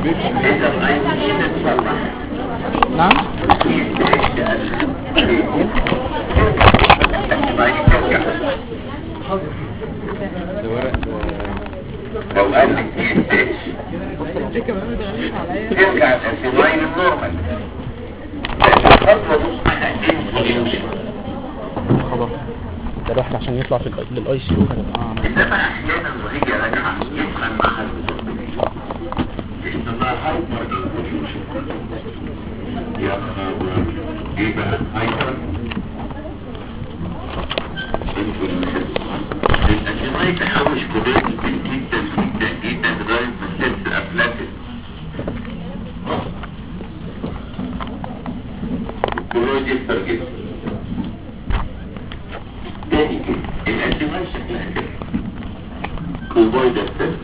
إذا الأيونين اتصلح. نعم. لو قال لك ترجع الأسيلاين النورمال. الخطوة دي اسمها انفوليوشن. خلاص ده الواحد عشان يطلع في للاي سي يو هتبقى انما احيانا وهي راجعه يدخل معها الفيزيولوجي اسمها هايبر انفوليوشن. يا خبر ايه بقى هايبر انفوليوشن؟ الاسيلاين تحوش كودات جدا جدا جدا لغايه ما السيلز افلاتت. الكلويد يكتر جدا. تاني كده الانتماء شكلها كده كوبويد السيلز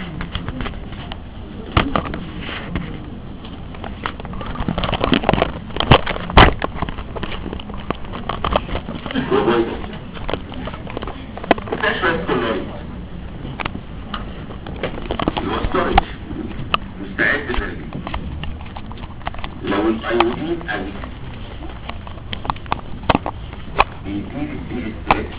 كوبويد السيلز شوية كلويد الوستورج مستعد للرجل. لو الايودين قل بيزيد الدي ستريتش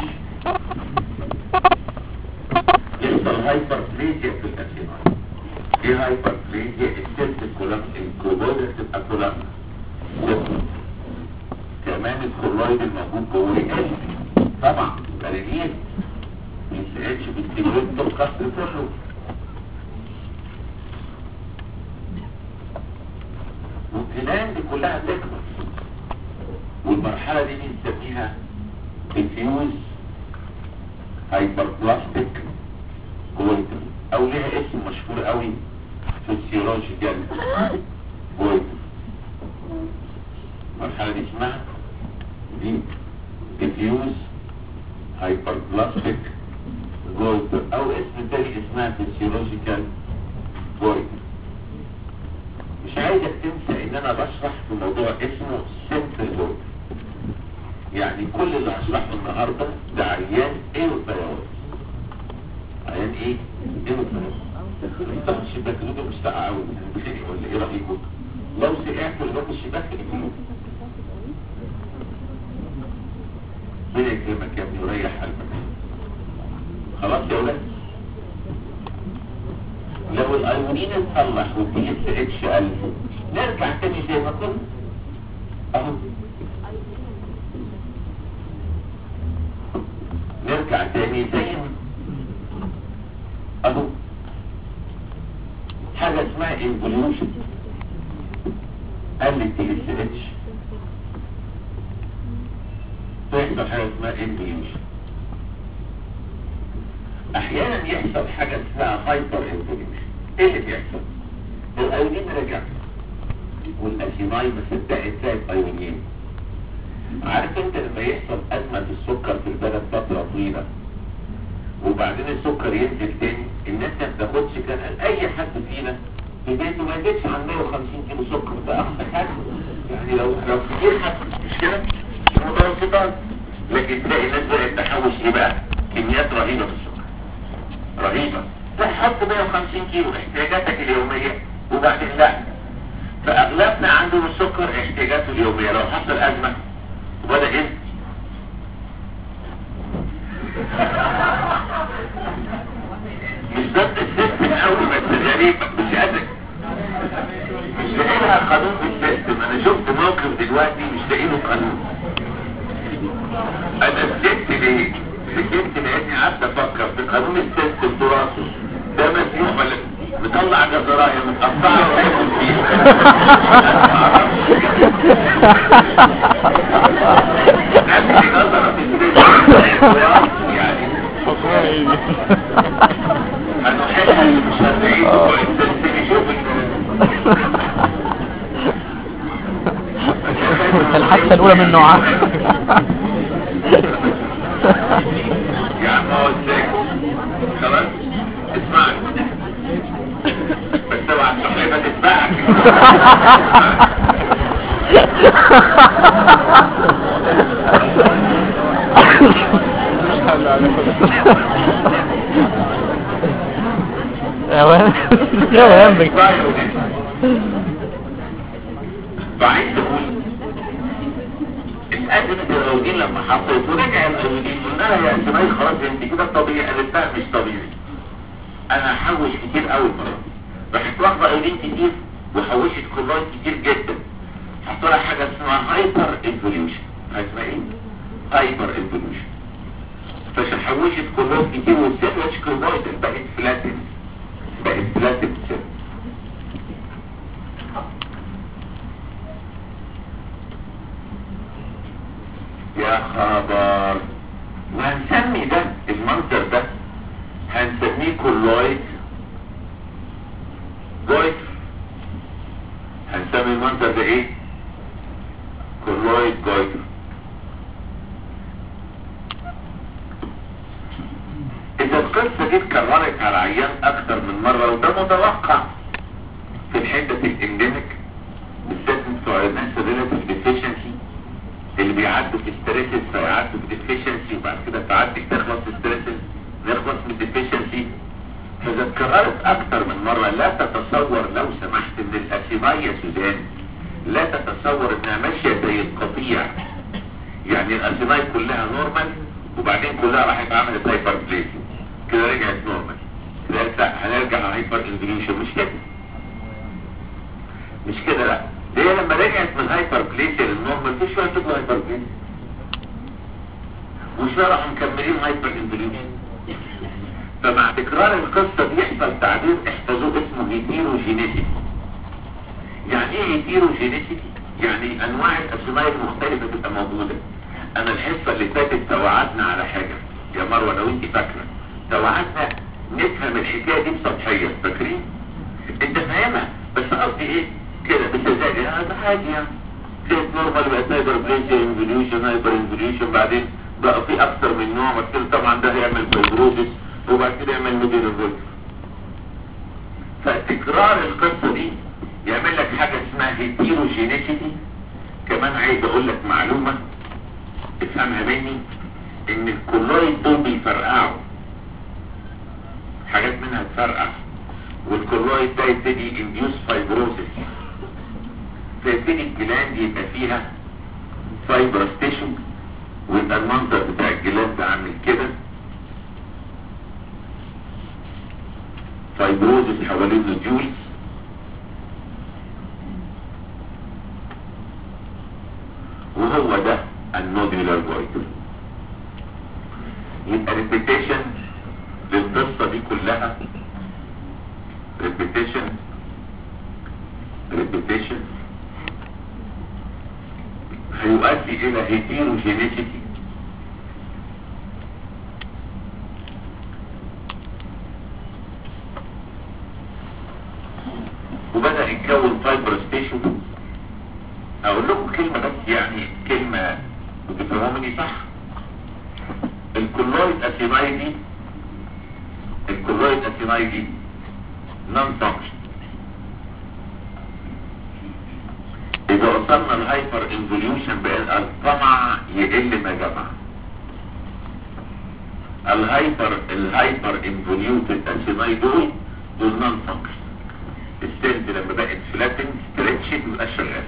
يحصل هايبربليزيا في الاسيناي. ايه هايبربليزيا؟ السيلز الكلويد تبقى كولامنا كمان الكلويد الموجود جوه يقل طبعا بريلين ميسيتش بالتجربة القصر كله. والجنان دي كلها تكبر والمرحلة دي بنسميها diffuse hyperplastic goiter او لها اسم مشهور قوي فيسيولوجيكال goiter. المرحلة دي اسمها diffuse hyperplastic goiter او اسم تاني اسمها فيسيولوجيكال goiter. مش عايزك تنسى ان انا بشرح في موضوع اسمه simple goiter. يعني كل اللي هشرحه النهارده ده عيان ايروثايرويد. عيان ايه؟ ايروثايرويد. افتحوا الشباك اللي مش ساقعه قوي هنتخنق ولا ايه رايكم؟ لو سقعت لغايه الشباك اقفلوه. ربنا يكرمك يا ابني وريح قلبك. خلاص يا ولاد؟ لو الايونين اتصلح والدي اس اتش قل نرجع تاني زي ما كنا اهو. نرجع تاني زي ما اهو. حاجة اسمها انفوليوشن قل الدي اس اتش تحصل حاجة اسمها انفوليوشن. احيانا يحصل حاجة اسمها هايبر انفوليوشن. ايه اللي بيحصل؟ الايونين رجع والاسيناي ما صدقت زي الايونين. عارف انت لما يحصل ازمة في السكر في البلد فترة طويلة وبعدين السكر ينزل تاني، الناس ما بتاخدش. كان اي حد فينا في بيته ما يزيدش عن 150 كيلو سكر، ده اقصى حاجة. يعني لو كتير حد مش كده متوسطات، لكن تلاقي الناس بقت تحوش ايه بقى؟ كميات رهيبة من السكر رهيبة. تحط 150 كيلو احتياجاتك اليومية وبعدين لا. فاغلبنا عنده السكر احتياجاته اليومية لو حصل ازمة وبدأ ايه؟ مش ضد السيستم قوي بس غريبة مش قادر. مش لاقي لها قانون في السيستم. انا شفت موقف دلوقتي مش لاقي له قانون. انا سكت ليه؟ سكت لاني قعدت افكر في قانون السيستم دراسه ده مسموح ولا مطلع جزرايه متقطعه وياكل فيها. نفسي جزره في السيستم يعني انا حاسس مش هتعيد السيستم يشوف الحادثة الأولى من نوعها. يا عم هو ازاي؟ خلاص اسمعني بس اوعى الصحيفة تتبعك. يا وين فعايز اقول الأزمة الأيودين لما حصلت ورجع الأيودين قلنا لها يا سمايل خلاص انت كده طبيعي، قالت لا مش طبيعي، انا هحوش كتير قوي المرة راحت واخدة أيودين كتير وحوشت كلورايد كتير جدا، حطوا لها حاجة اسمها هايبر انفوليوشن. اسمها ايه؟ هايبر انفوليوشن. فعشان حوشت كلورايد كتير والسيل مش كلورايد بقت فلاتن، بقت فلاتن سيل. يا خبر، وهنسمي ده المنظر ده هنسميه كولويد جويتر. هنسمي المنظر ده ايه؟ كولويد جويتر. اذا القصة دي اتكررت على عيان اكتر من مرة وده متوقع في الحتة الانديميك بالذات بتوع الناس الريلاتيف ديفيشنسي اللي بيعدوا في ستريسز فيعدوا في ديفيشنسي وبعد كده تعدي تخلص ستريسز نخلص من ديفيشنسي. فاذا اتكررت اكتر من مرة لا تتصور لو سمحت ان الاسيماي يا سوزان، لا تتصور انها ماشية زي القطيع، يعني الاسيماي كلها نورمال وبعدين كلها راحت عملت هايبر بليسي كده رجعت نورمال كده لا هنرجع هايبر انفليوشن. مش كده، مش كده، لا ليه لما رجعت من هايبر بليسي للنورمال في شوية تبقى هايبر بليسي وشوية راحوا مكملين هايبر انفليوشن. فمع تكرار القصة دي يحصل تعبير احفظوه اسمه هيتيروجينيسيتي. يعني ايه هيتيروجينيسيتي؟ يعني انواع الاسماء المختلفة تبقى موجودة. انا الحصة اللي فاتت توعدنا على حاجة يا مروة لو انت فاكرة، توعدنا نفهم الحكاية دي بسطحية، فاكرين؟ انت فاهمها بس قصدي ايه كده بسذاجة، ده عادي يعني كده نورمال بقت هايبر بليسي انفليوشن هايبر انفليوشن بعدين بقى في اكتر من نوع بس كده طبعا ده هيعمل فايبروزيس وبعد كده يعمل ميديال فولت. فتكرار القصة دي يعمل لك حاجة اسمها هيتيروجينيسيتي. كمان عايز اقول لك معلومة افهمها مني، ان الكولويد دول بيفرقعوا حاجات منها تفرقع والكولويد ده يبتدي انديوس فايبروزيس، فيبتدي الجلاند يبقى فيها فايبرستيشن ويبقى المنظر بتاع الجلاند عامل كده فايبروزيس حوالين النوديولز. وهو ده النوديولار جويتر. يبقى ريبيتيشن للقصة دي كلها، ريبيتيشن هيؤدي الى هيتيروجينيسيتي. وبدأ يتكون فايبروستيشن. اقول لكم كلمة بس يعني كلمة وتفهموني صح. الكولويد اسيماي دي نون فانكشن. اذا وصلنا الهايبر انفوليوشن بقى الطمع يقل ما جمع. الهايبر انفوليوتد اسيماي دول نون فانكشن. السيلز لما بقت فلاتن ستريتشد مبقاش شغال.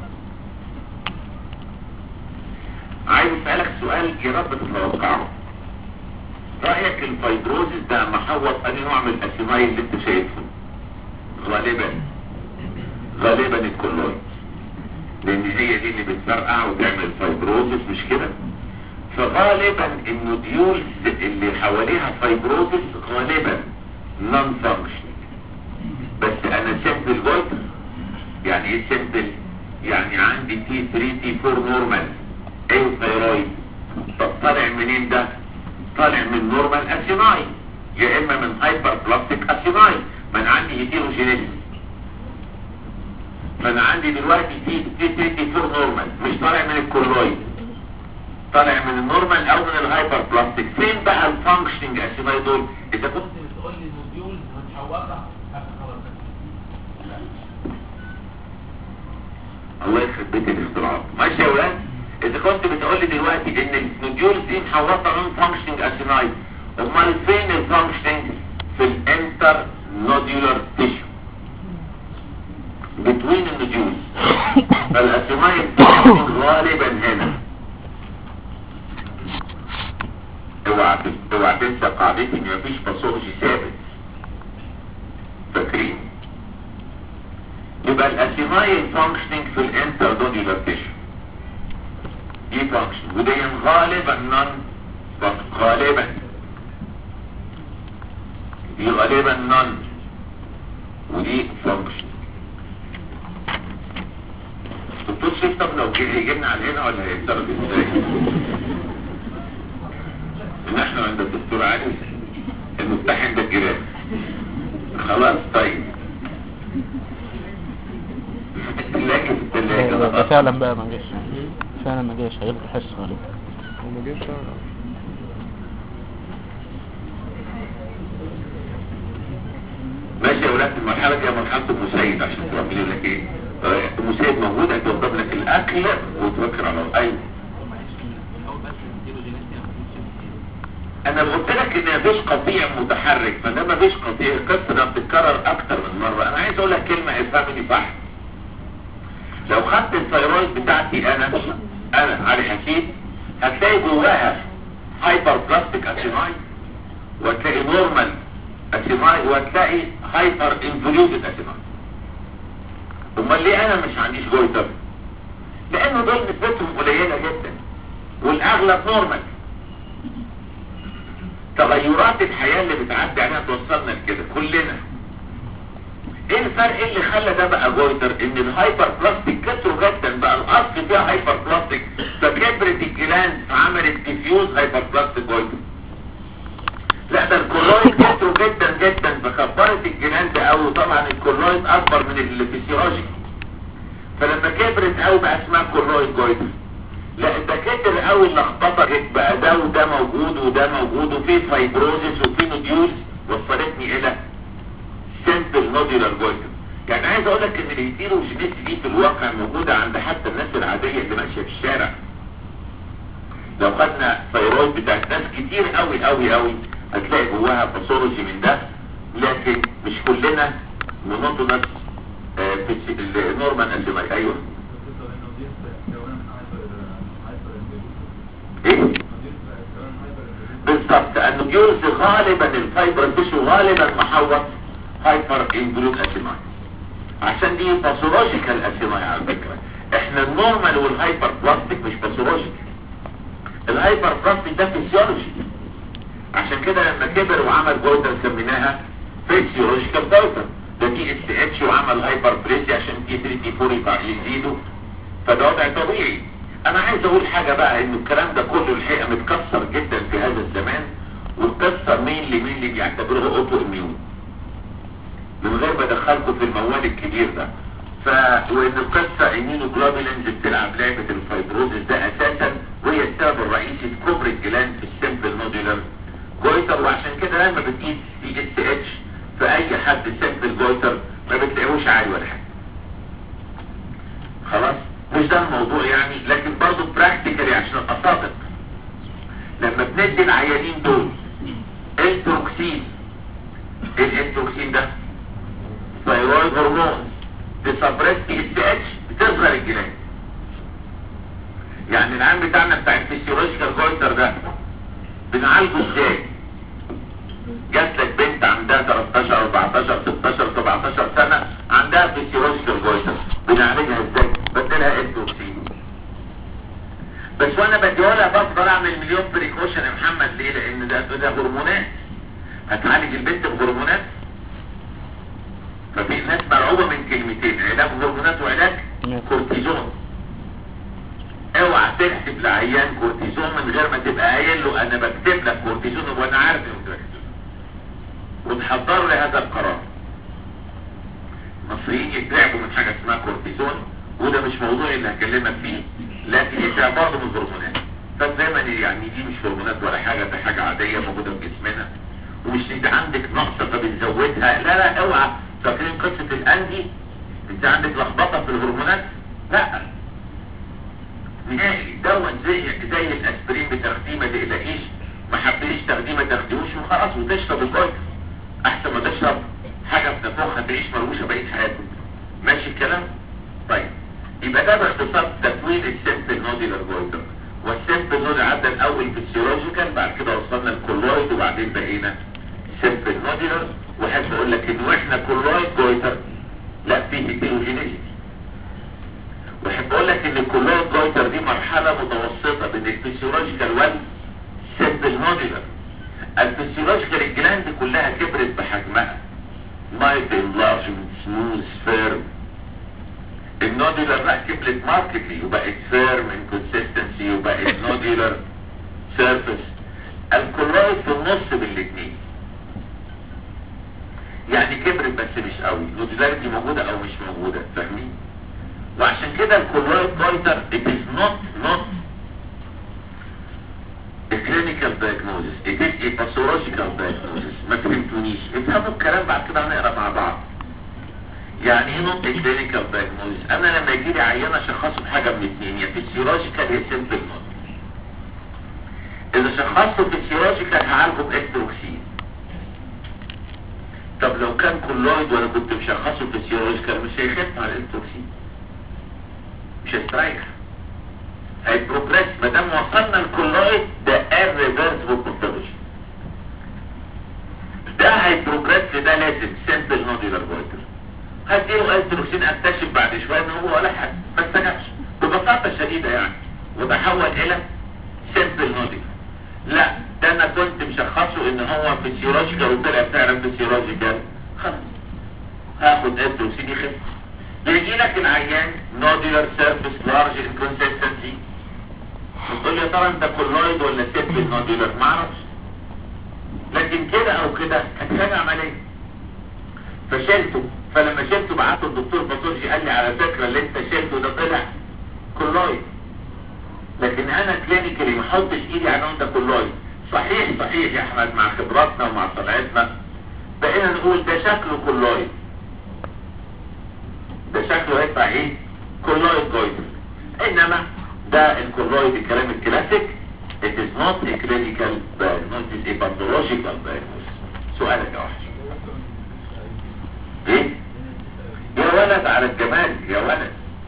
عايز اسألك سؤال يا رب تتوقعه. رأيك الفايبروزيس ده محوط انهي نوع من الاسيماي اللي انت شايفه؟ غالبا الكولويد، لان هي دي اللي بتفرقع وتعمل فايبروزيس مش كده؟ فغالبا النوديولز اللي حواليها فايبروزيس غالبا نون فانكشن. بس انا سيمبل جويتر. يعني ايه سيمبل؟ يعني عندي تي 3 تي 4 نورمال ايه ثايرويد. طب طالع منين ده؟ طالع من نورمال اسيماي يا اما من هايبر بلاستيك اسيماي. ما انا عندي هيتيروجينيسيس، فانا عندي دلوقتي تي 3 تي 4 نورمال مش طالع من الكولويد، طالع من النورمال او من الهايبر بلاستيك. فين بقى الفانكشننج اسيماي دول؟ اذا كنت بتقول لي نوديولز متحوطه الله يخرب بيت الاختراعات. ماشي يا ولاد؟ اذا كنت بتقول لي دلوقتي ان النوديولز دي محوطه نون فانكشننج اسيماي، امال فين الفانكشننج؟ في الانتر نوديولار تيشو. بتوين النجوم. فالاسيمايل فانكشن غالبا هنا. اوعى تنسى قاعدتي ان مفيش باثولوجي ثابت. فاكرين؟ يبقى الاسيمايل فانكشنينج في الانترنوديولار تيشو دي فانكشن، ودي غالبا غالبا دي غالبا نون، ودي فانكشن. دكتور شيخ طب لو يجيبنا على هنا ولا هيتصرف ازاي؟ ان احنا عند الدكتور علي المفتاح عند الجيران. خلاص طيب. الثلاجة ده فعلا بقى ما جاش، فعلا ما جاش، هيلقى حس غالبا وما جاش فعلا. ماشي يا ولاد. المرحلة دي مرحلة المسيد عشان تعمل لك ايه؟ المسيد موجود هتوضب لك الاكل وتفكر على الايوه. انا قلت لك ان مفيش قطيع متحرك، فده مفيش قطيع. القصه ده بتتكرر اكتر من مره. انا عايز اقول لك كلمه افهمني صح. لو خدت الثيرويد بتاعتي انا علي حسين، هتلاقي جواها هايبر بلاستيك اسيماي، وهتلاقي نورمال اسيماي، وهتلاقي هايبر انفلوتد اسيماي. امال ليه انا مش عنديش جويتر؟ لانه دول نسبتهم قليله جدا والاغلب نورمال. تغيرات الحياه اللي بتعدي عليها توصلنا لكده كلنا. ايه الفرق اللي خلى ده بقى جويتر؟ ان الهايبر بلاستيك كتروا جدا، بقى الاصل فيها هايبر بلاستيك، فكبرت الجلاند فعملت ديفيوز هايبر بلاستيك جويتر. لا ده الكولويد كتروا جدا جدا فكبرت الجلاند قوي، وطبعا الكولويد اكبر من الفسيولوجي، فلما كبرت قوي بقى اسمها كولويد جويتر. لا ده كتر قوي اللخبطه جت، بقى ده وده موجود وده موجود، وفي فايبروزيس وفي نوديولز، وصلتني الى سيمبل نوديولار جويتر. يعني عايز اقول لك ان الهيتيروجينيتي دي في الواقع موجوده عند حتى الناس العاديه اللي ماشيه في الشارع. لو خدنا ثيرويد بتاعت ناس كتير قوي قوي قوي هتلاقي جواها باثولوجي من ده، لكن مش كلنا مونوتونس في النورمال اسيماي. ايوه ايه بالظبط، النوديولز غالبا الفايبر تيشو غالبا محوط هايبر انجلوت اسيماي، عشان دي باثولوجيكال اسيماي. على فكره احنا النورمال والهايبر بلاستيك مش باثولوجيكال. الهايبر بلاستيك ده فيسيولوجي، عشان كده لما كبر وعمل جويتر سميناها فيسيولوجيكال جويتر. ده تي اس اتش وعمل هايبر بريسي عشان تي 3 تي 4 يزيدوا، فده وضع طبيعي. انا عايز اقول حاجه بقى، ان الكلام ده كله الحقيقه متكسر جدا في هذا الزمان، والقصه مين اللي بيعتبروه اوتو اميون من غير ما ادخلكم في الموال الكبير ده. وان القصه اميونوجلوبولينز بتلعب لعبه الفايبروزيس ده اساسا، وهي السبب الرئيسي في كبر الجلاند في السيمبل نودولار جويتر. وعشان كده لما بتقيس تي اس اتش في اي حد سيمبل جويتر ما بتلاقيهوش عالي ولا حاجه. خلاص مش ده الموضوع يعني، لكن برضه براكتيكالي عشان ابقى صادق، لما بندي العيانين دول التروكسين، الانتروكسين ده ثايرويد هرمون بسبريس تي اس اتش بتصغر الجلاند. يعني العام بتاعنا بتاع الفسيولوجيكال جويتر ده بنعالجه ازاي؟ جات لك بنت عندها 13 14 16 17 سنه عندها فسيولوجيكال جويتر، بنعالجها ازاي؟ بدلها انتروكسين. بس وانا بديهولها بفضل اعمل مليون بريكوشن يا محمد. ليه؟ لان ده هرمونات، هتعالج البنت بهرمونات. ففي ناس مرعوبه من كلمتين، علاج هرمونات وعلاج كورتيزون. اوعى تكتب لعيان كورتيزون من غير ما تبقى قايل له انا بكتب لك كورتيزون وانا عارف انك بكتب، وتحضر لهذا القرار. المصريين يترعبوا من حاجه اسمها كورتيزون، وده مش موضوع اللي هكلمك فيه، لكن يترعب برضه من الهرمونات. فدايما يعني دي مش هرمونات ولا حاجه، ده حاجه عاديه موجوده في جسمنا، ومش انت عندك نقص فبتزودها. لا اوعى فاكرين قصه الاندي انت عندك لخبطه في الهرمونات. لا نهائي، دون زي الاسبرين بتاخديه ما تقلقيش، ما حبيتش تاخديه ما تاخديهوش وخلاص، وتشرب الجويتر احسن ما تشرب حاجه بتنفخها تعيش ملوشه بقيه حياتك. ماشي الكلام؟ طيب يبقى ده باختصار تكوين السيمبل نوديلر جويتر. والسيمبل نوديلر عدى الاول فيسيولوجيكال، بعد كده وصلنا الكولويد، وبعدين بقينا سيمبل نوديلر. واحب اقول لك ان واحنا كولويد جويتر لا فيه هيتيروجينيتي. واحب اقول لك ان الكولويد جويتر دي مرحله متوسطه بين الفيسيولوجيكال والسيمبل نوديلر. الفيسيولوجيكال الجلاند كلها كبرت بحجمها، مايت انلارجمنت، سموث، فيرم. النوديلر لا كبرت ماركتلي وبقت فيرم انكونسستنسي وبقت نوديلر سيرفيس. الكولويد في النص بين الاثنين، يعني كبرت بس مش قوي، النوديلاريتي موجوده او مش موجوده، فاهمين؟ وعشان كده الكولويد جويتر it is not a clinical diagnosis, it is a pathological diagnosis. ما فهمتونيش؟ افهموا الكلام بعد كده هنقرا مع بعض. يعني ايه not a clinical diagnosis؟ انا لما يجي لي عيان اشخصه بحاجه من اثنين، يا فيسيولوجيكال يا سيمبل نود. اذا شخصته فيسيولوجيكال هعالجه باستروكسين. طب لو كان كولويد وانا كنت مشخصه فيسيولوجيكال مش هيخف على الاستروكسين، مش هيستريح، هيبروجريس. ما دام وصلنا الكولويد ده irreversible pathology، ده هيبروجريس، ده لازم سيمبل نوديلر جويتر. هديله استروكسين، اكتشف بعد شويه ان هو ولا حاجه، ما استجابش ببساطه شديده يعني، وتحول الى سيمبل نوديلر. لا ده انا كنت مشخصه ان هو فيسيولوجيكال وطلع فعلا فيسيولوجيكال، خلاص هاخد استروكسين يخف. يجي لك العيان نوديلر سيرفيس لارج انكونسستنسي، تقول لي يا ترى انت كولويد ولا سيمبل نوديلر؟ معرفش، لكن كده او كده هتحتاج عمليه. فشلته، فلما شلته بعته الدكتور باثولوجي قال لي على فكره اللي انت شلته ده طلع كولويد، لكن انا كلينيكالي ما احطش ايدي على انت كولويد. صحيح يا احمد، مع خبراتنا ومع طلعتنا بقينا نقول ده شكله كولويد، ده شكله هيطلع ايه؟ كولويد جويتر. انما ده الكولويد الكلام الكلاسيك it is not a clinical diagnosis, a pathological diagnosis. سؤالك يا وحش ايه؟ يا ولد على الجمال يا ولد.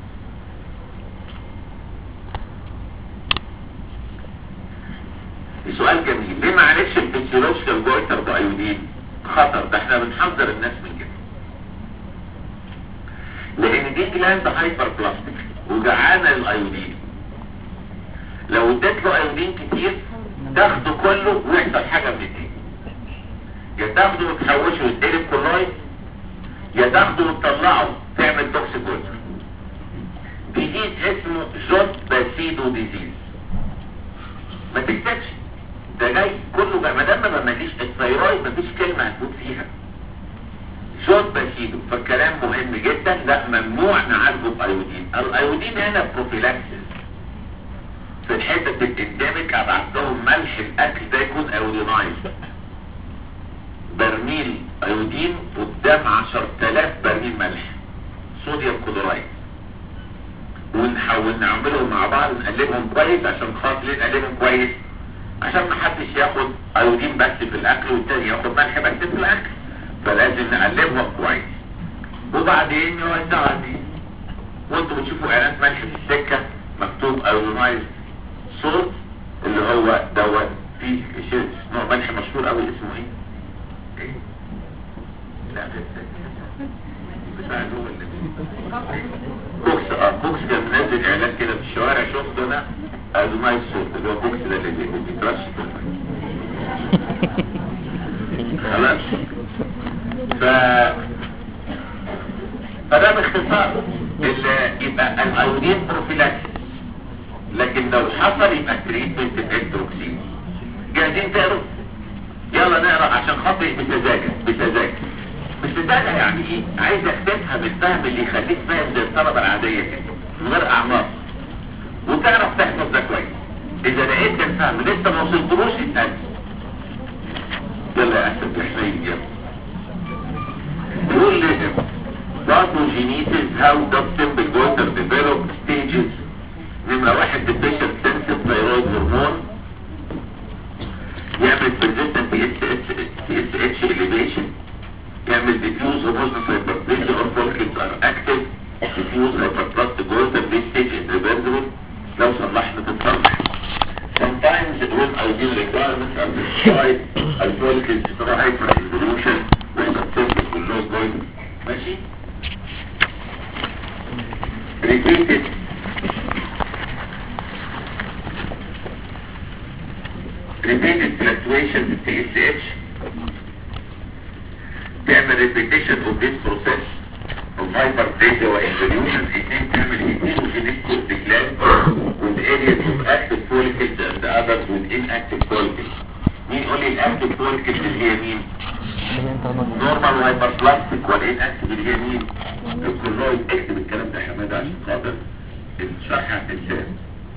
سؤال جميل، ليه ما عرفش الفيسيولوجيكال جويتر بايودين؟ خطر، ده احنا بنحذر الناس من كده، لان دي جلاند هايبر بلاستيك وجعانه للايودين. لو اديت له ايودين كتير تاخده كله ويحصل حاجه من اتنين، يا تاخده وتحوشه وتقلب كولويد، يا تاخده وتطلعه تعمل توكسيكوز. ديزيز اسمه جوت باسيدو ديزيز، ما تكتبش ده جاي كله بقى، ما دام ما بمليش الثيرويد مفيش كلمه هتكون فيها جوت باسيدو. فالكلام مهم جدا، لا ممنوع نعالجه بايودين. الايودين هنا بروفيلاكسيس في الحته الانديميك، ابعت لهم ملح الاكل ده يكون ايودينايز، برميل ايودين قدام 10,000 برميل ملح صوديوم كلورايد، ونحاول نعملهم مع بعض نقلبهم كويس. عشان خاطر نقلبهم كويس عشان ما حدش ياخد ايودين بس في الاكل والتاني ياخد ملح بس في الاكل، فلازم نقلبهم كويس وبعدين نوزعها دي. وانتوا بتشوفوا اعلانات ملح في السكه مكتوب ايودينايز صوت، اللي هو دوت فيه نوع ملح مشهور قوي اسمه ايه؟ لا بتاع كوكس. كوكس كان منزل اعلان كده في الشوارع، شفته انا ايودينايز صوت، اللي هو كوكس ده اللي بيترش خلاص. فده باختصار يبقى الايودين بروفيلاكسيس، لكن لو حصل يبقى تريتمنت الاستروكسين. جاهزين تقروا؟ يلا نقرا عشان خاطر بسذاجة يعني ايه؟ عايزك تفهم الفهم اللي يخليك فاهم زي الطلبه العاديه كده من غير اعماق، وتعرف تحفظ ده كويس. اذا لقيت الفهم لسه ما وصلتلوش اسال. يلا يا اسد الحسين يلا. يقول لي pathogenesis how does simple goiter develop stages. نمرة 1 deficient sensitive thyroid hormone يعمل persistent TSH elevation، يعمل diffuse hormonal hyperplasia or follicles are active توصل لحظة الصرح. Sometimes when ideal requirements are destroyed, الفوليكلز بتبقى hyper resolution ويسبسيبس واللو جويد. ماشي؟ repeated fluctuations in TSH تعمل repetition of this process of hyperplasia وinvolution. اتنين تعمل heterogeneity of the gland with areas of active follicles and others with inactive follicles. مين يقول لي الactive follicles اللي هي مين؟ normal hyperplastic والinactive اللي هي مين؟ الكولويد. اكتب الكلام ده يا حماده عشان خاطر الشرح هتنساه.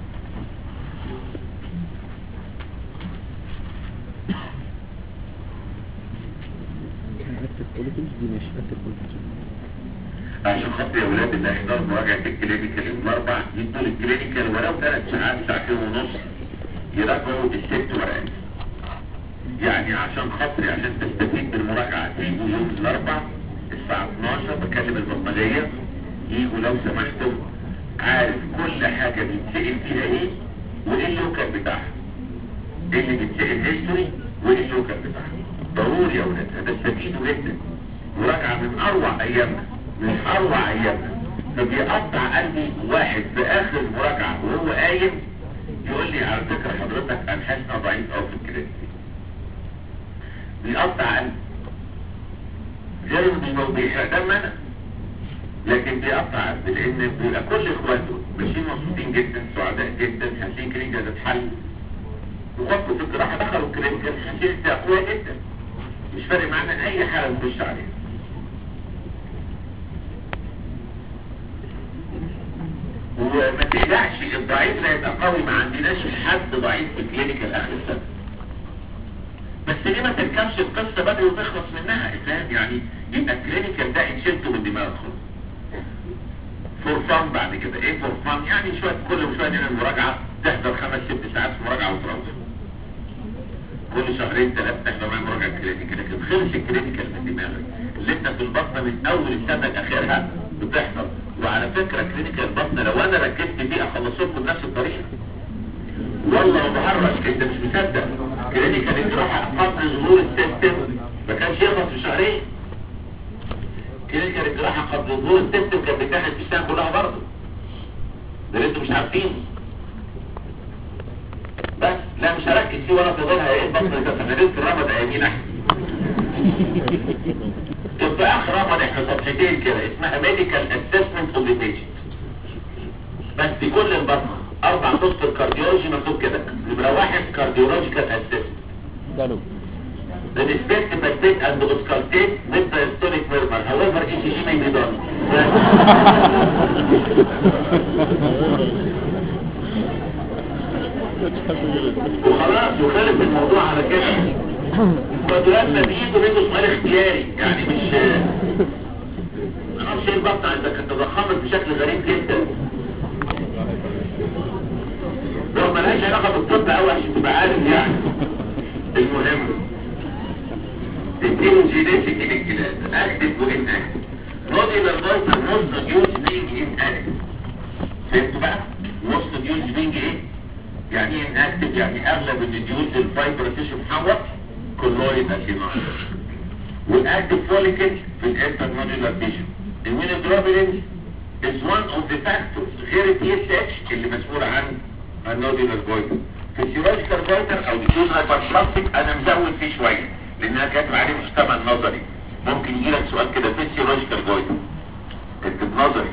عشان خاطر يا ولاد اللي هيحضروا مراجعة الكلينيكال يوم الاربع يدوا الكلينيكال ولو 3 ساعات ساعتين ونص يراجعوا ال6 ورقات. يعني عشان خاطري عشان تستفيد بالمراجعة تيجوا يوم الاربع الساعة 12 بكلم البطنجية يجوا لو سمحتم عارف كل حاجة بيتسأل فيها ايه وايه اللوكال بتاعها. ايه اللي بيتسأل هيستوري وايه اللوكال بتاعها. ضروري يا ولاد هتستفيدوا جدا. مراجعة من اروع ايامنا من اروع ايامنا. فبيقطع قلبي واحد في اخر المراجعة وهو قايم يقول لي على فكرة حضرتك انحاسنا ضعيف او في الكلام. بيقطع قلبي غير انه بيحرق دم انا لكن بيقطع قلبي لان بيبقى كل اخواته ماشيين مبسوطين جدا سعداء جدا حاسين كلينيكا تتحل وقفوا في الجراحة دخلوا الكلينيكا حاسين اقوياء جدا مش فارق معنا اي حالة نخش عليها. وما تقلقش الضعيف لا يبقى قوي. ما عندناش حد ضعيف في الكلينيكال اخر السنة. بس ليه ما تركبش القصة بدري وتخلص منها فاهم يعني. يبقى الكلينيكال ده انشلته من دماغك خالص فور فان. بعد كده ايه فور فان يعني شوية كل شوية نعمل مراجعة تحضر 5-6 ساعات في مراجعة وتروح كل شهرين 3 تحضر معايا مراجعة كلينيكال. لكن خلص الكلينيكال من دماغك اللي انت في البطنة من اول السنة لاخرها بتحضر. وعلى فكرة كلينيكال البطنة لو انا ركزت فيه اخلصكم بنفس الطريقة والله ما بهرج. انت مش مصدق كلينيكال الجراحة قبل ظهور السيستم ما كانش يخلص في شهرين. كلينيكال الجراحة قبل ظهور السيستم كان بيتاخد في السنة كلها برضه. ده انتوا مش عارفين. بس لا مش هركز فيه ولا فضلها ايه البطن ده تخليت الرمض ايامين احنا. تبقى اخر رمض احنا صفحتين كده اسمها ميديكال اسسمنت اوف ذا بيشنت بس في كل البطن 4 فصل الكارديولوجي مكتوب كده. نمرة 1 كارديولوجيكال اسسمنت The respect palpate and auscultate with the historic murmur. However, ECG may be done. وخلاص وخلص الموضوع على كده. فدلوقتي بيجوا منه سؤال اختياري يعني مش معرفش ايه البطن عندك تضخمت بشكل غريب جدا. لو ملهاش علاقة بالطب قوي عشان تبقى عارف يعني. المهم الجينيتيك الانكلاس اكتف واناكتف نوديلر فايتر موست ديوز بينج اناكتف. فهمتوا بقى؟ موست ديوز بينج ايه؟ يعني ايه اناكتف؟ يعني اغلب الديوز الفايبر تيشو محوط كولويد اسينايد. والاكتف فوليكل في الانترنوديلر تيشو. الميونوجلوبولين is one of the factors غير التي اس اتش اللي مسؤول عن النوديلر فايتر. فيسيولوجيكال فايتر او ديوز هايبربلاستيك انا مزود فيه شويه لانها كاتب عليه مستمع نظري. ممكن يجي لك سؤال كده فيسيولوجيكال فايتر اكتب نظري.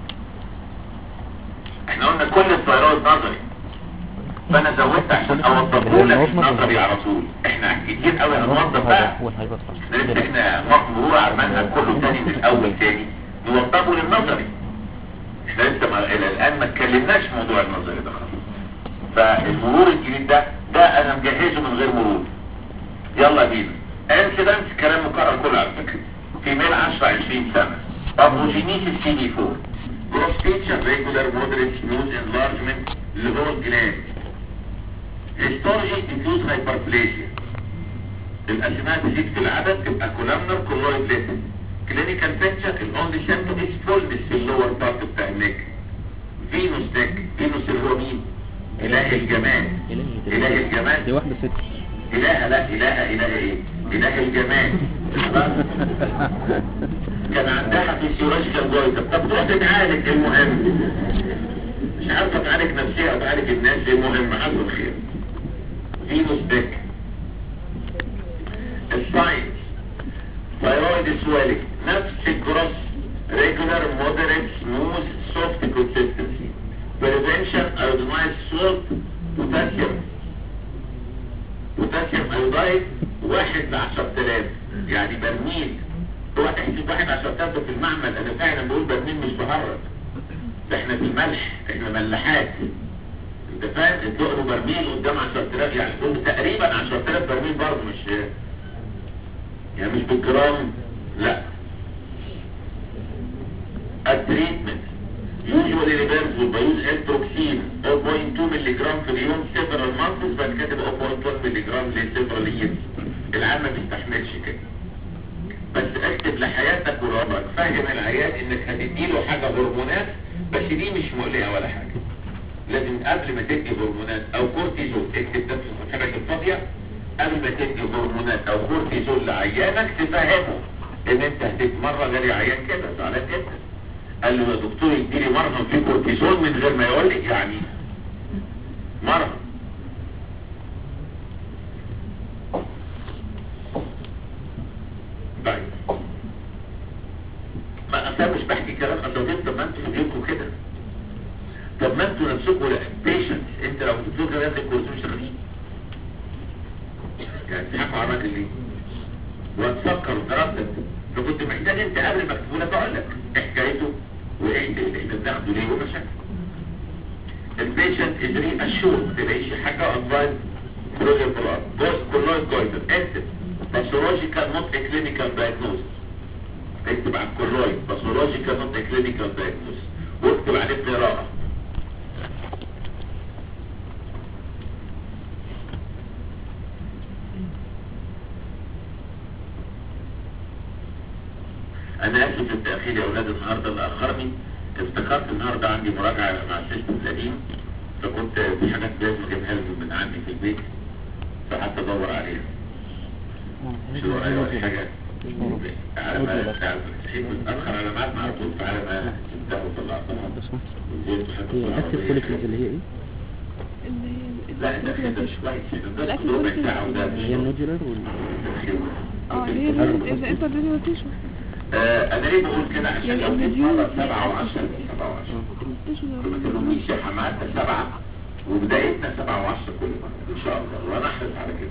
احنا قلنا كل الثيرويد نظري فانا زودت عشان اوضحه لك نظري على طول. احنا كتير قوي هنوضح بقى احنا مقبور على المنهج كله تاني من الاول تاني نوضحه للنظري. احنا لسه الى الان ما اتكلمناش موضوع النظري ده خالص. فالمرور الجديد ده انا مجهزه من غير مرور. يلا بينا. انسيدنس كلام مكرر كله على فكره. في ميل 10-20 سنه. ابوجينيسيس سي دي 4. جروس فيتشر ريجولار مودريت سموث انلارجمنت لهول جلاند. هيستولوجي ديفيوز هايبربليزيا. الاسماء تزيد في العدد تبقى كولامنر كولويد ليتن. كلينيكال بيكتشر الاونلي سيمبتوم از فولنس في اللور بارت بتاع النك. فينوس نك. فينوس اللي هو مين؟ اله الجمال. اله الجمال دي واحدة ست. اله، لا اله ايه؟ اله الجمال. خلاص. كان عندها فيسيولوجيكال جويتر. طب تروح تتعالج، المهم مش عارفه تعالج نفسيها او تعالج الناس، المهم حصل خير. فينوس بيك. الساينس ثايرويد سويلنج، نفس الجروس، ريجولار مودريت سموث سوفت كونسيستنسي. بريفنشن ايودينايز سولت بوتاسيوم ايودايد 1/10,000، يعني برميل. هو تحسب 1/10,000 في المعمل، انا فعلا بقول برميل مش بهرج، ده احنا في الملح، احنا ملاحات، انت فاهم؟ تلاقوا برميل قدام 10,000، يعني دول تقريبا 10,000 برميل برضه، مش يعني مش بالجرام، لا. التريتمنت usually reversible by use التروكسين 0.2 ملي جرام في اليوم several months، بعد كده 0.1 ملي جرام لseveral years. العام ما بيستحملش كده، بس اكتب لحياتك ورابك، فاهم العيان انك هتديله حاجه هرمونات، بس دي مش مقلقه ولا حاجه. لازم قبل ما تدي هرمونات او كورتيزون، اكتب ده في الصفحات الفاضيه، قبل ما تدي هرمونات او كورتيزون لعيانك تفهمه ان انت هتتمرن غير عيان كده زعلان جدا. قال له يا دكتور يديني مرهم فيه كورتيزون من غير ما يقول لي، يعني مرهم. طيب ما انا مش بحكي كلام اساطير، طب ما انتوا في بيوتكم كده، طب ما انتوا نفسكم بيشنت، انت لو بتقول كده ياخد كورتيزون شغالين، يعني تضحكوا على الراجل ليه؟ وتفكر وتردد. فكنت محتاج انت قبل ما اكتبه لك اقول لك حكايته وايه اللي احنا بناخده ليه ومشاكل. البيشنت از ري اشور، ما تلاقيش حاجه اونلاين بروجر بلاد جوز كلويد جويتر، اكتب باثولوجيكال نوت كلينيكال دايجنوز، اكتب على الكلويد باثولوجيكال نوت كلينيكال دايجنوز، واكتب عليه قراءه. انا اسف التاخير يا اولاد، النهارده اللي اخرني افتكرت النهارده عندي مراجعه مع السيستم القديم، فكنت في حاجات لازم اجيبها لهم من عندي في البيت، فحتى ادور عليها. مش ادور عليها ولا حاجه، على ما صحيت متاخر على ميعاد على طول، فعلى ما تبداوا طلعتها ونزلت هي الاكتف فوليكلز اللي هي ايه؟ لا ده مش كويس، ده ربع ساعه وده هي النودولار هي اذا انت دنيا تيشو. انا ليه بقول كده؟ عشان لو جيت مرة 7 و10 كنا تلوميش يا حمادة 7 وبدايتنا 7 و10 كل مرة ان شاء الله، وانا احرص على كده.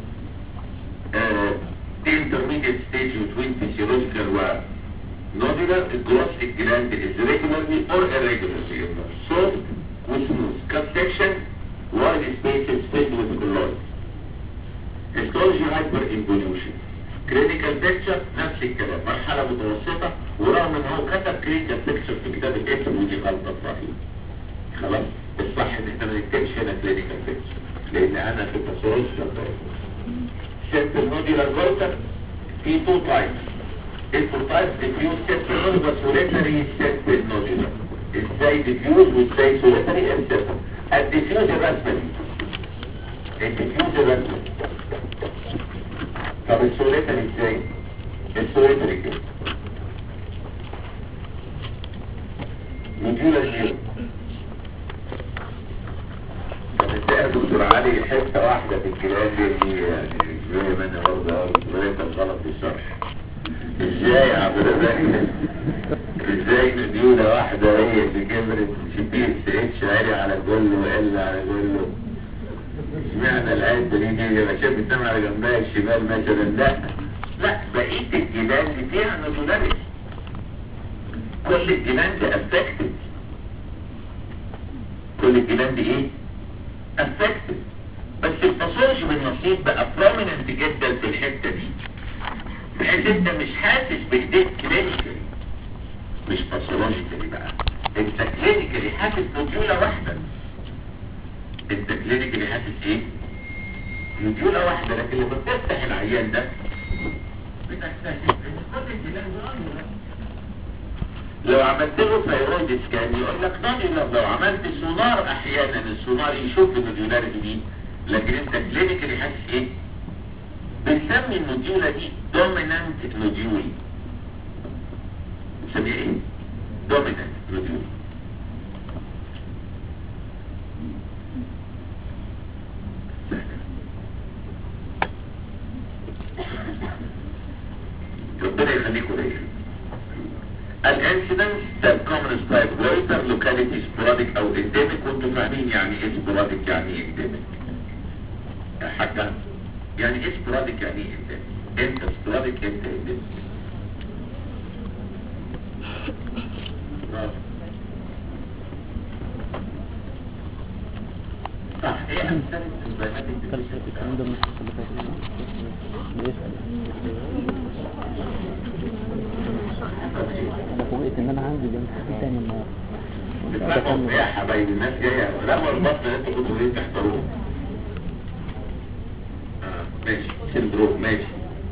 intermediate stage between physiological و nodular gross gland is regularly or irregularly soft with smooth cut section wide spaces filled with colloid. histology hyperinvolution. كلينيكال بيكتشر نفس الكلام، مرحله متوسطه، ورغم ان هو كتب كلينيكال بيكتشر في كتاب الاسم ودي غلطه صحيح. خلاص الصح ان احنا ما نكتبش هنا كلينيكال بيكتشر، لان انا في التصوير سيمبل نوديولار جويتر في 2 تايبس. التو تايبس ديفيوز سيمبل نوديولار سوليتري سيمبل نوديولار. ازاي ديفيوز وازاي سوليتري سيمبل؟ الديفيوز الرسمه دي، الديفيوز الرسمه. طب السوليتري ازاي؟ السوليتري كده نجيله الجيل. هتلاقي دكتور علي حته واحده في الكلام دي، يعني زي ما انا برضه قلت غلط في الشرح. ازاي يا عبد الرزاق؟ ازاي نجيله واحده هي اللي كبرت GPSH عالي على كله وقل على كله؟ اشمعنى العده دي لما شاف الدم على جنبها الشمال مثلا؟ لا بقيه الجلاند فيها نودولاريس، كل الجلاند افكتد، كل الجلاند ايه؟ افكتد، بس الباثولوجي بالنصيب بقى بروميننت جدا في الحته دي، بحيث انت مش حاسس بايديك كلينيكالي، مش باثولوجيكالي بقى، انت كلينيكالي حاسس نوديولا واحده، انت كلينيكالي حاسس ايه؟ نوديولا واحده، لكن لما بتفتح العيان ده بتكتشف ان كل الجلاند لو عملت له ثايرويد سكان يقول لك نوديولار، لو عملت سونار احيانا السونار يشوف النوديولاريتي دي، لكن انت كلينيكالي حاسس ايه؟ بنسمي النوديولا دي دومينانت نوديول. بنسميها ايه؟ دومينانت نوديول. ربنا يخليكم ليا. الانسيدنس ده كومن تايب جويتر لوكاليتي سبوراديك او انديميك، وانتم فاهمين يعني ايه سبوراديك يعني ايه انديميك يا حاجه؟ يعني ايه سبوراديك يعني ايه انديميك؟ انت سبوراديك انت انديميك. صح. ايه امثله البيانات الكلام ده من الحصة اللي فاتت بيسأل. انا فوجئت ان انا عندي امتحان تاني النهارده. بتلاقوا يا حبايبي الناس جايه لما البطن اللي انتوا كنتوا ليه تحضروه. ماشي سندروم ماشي.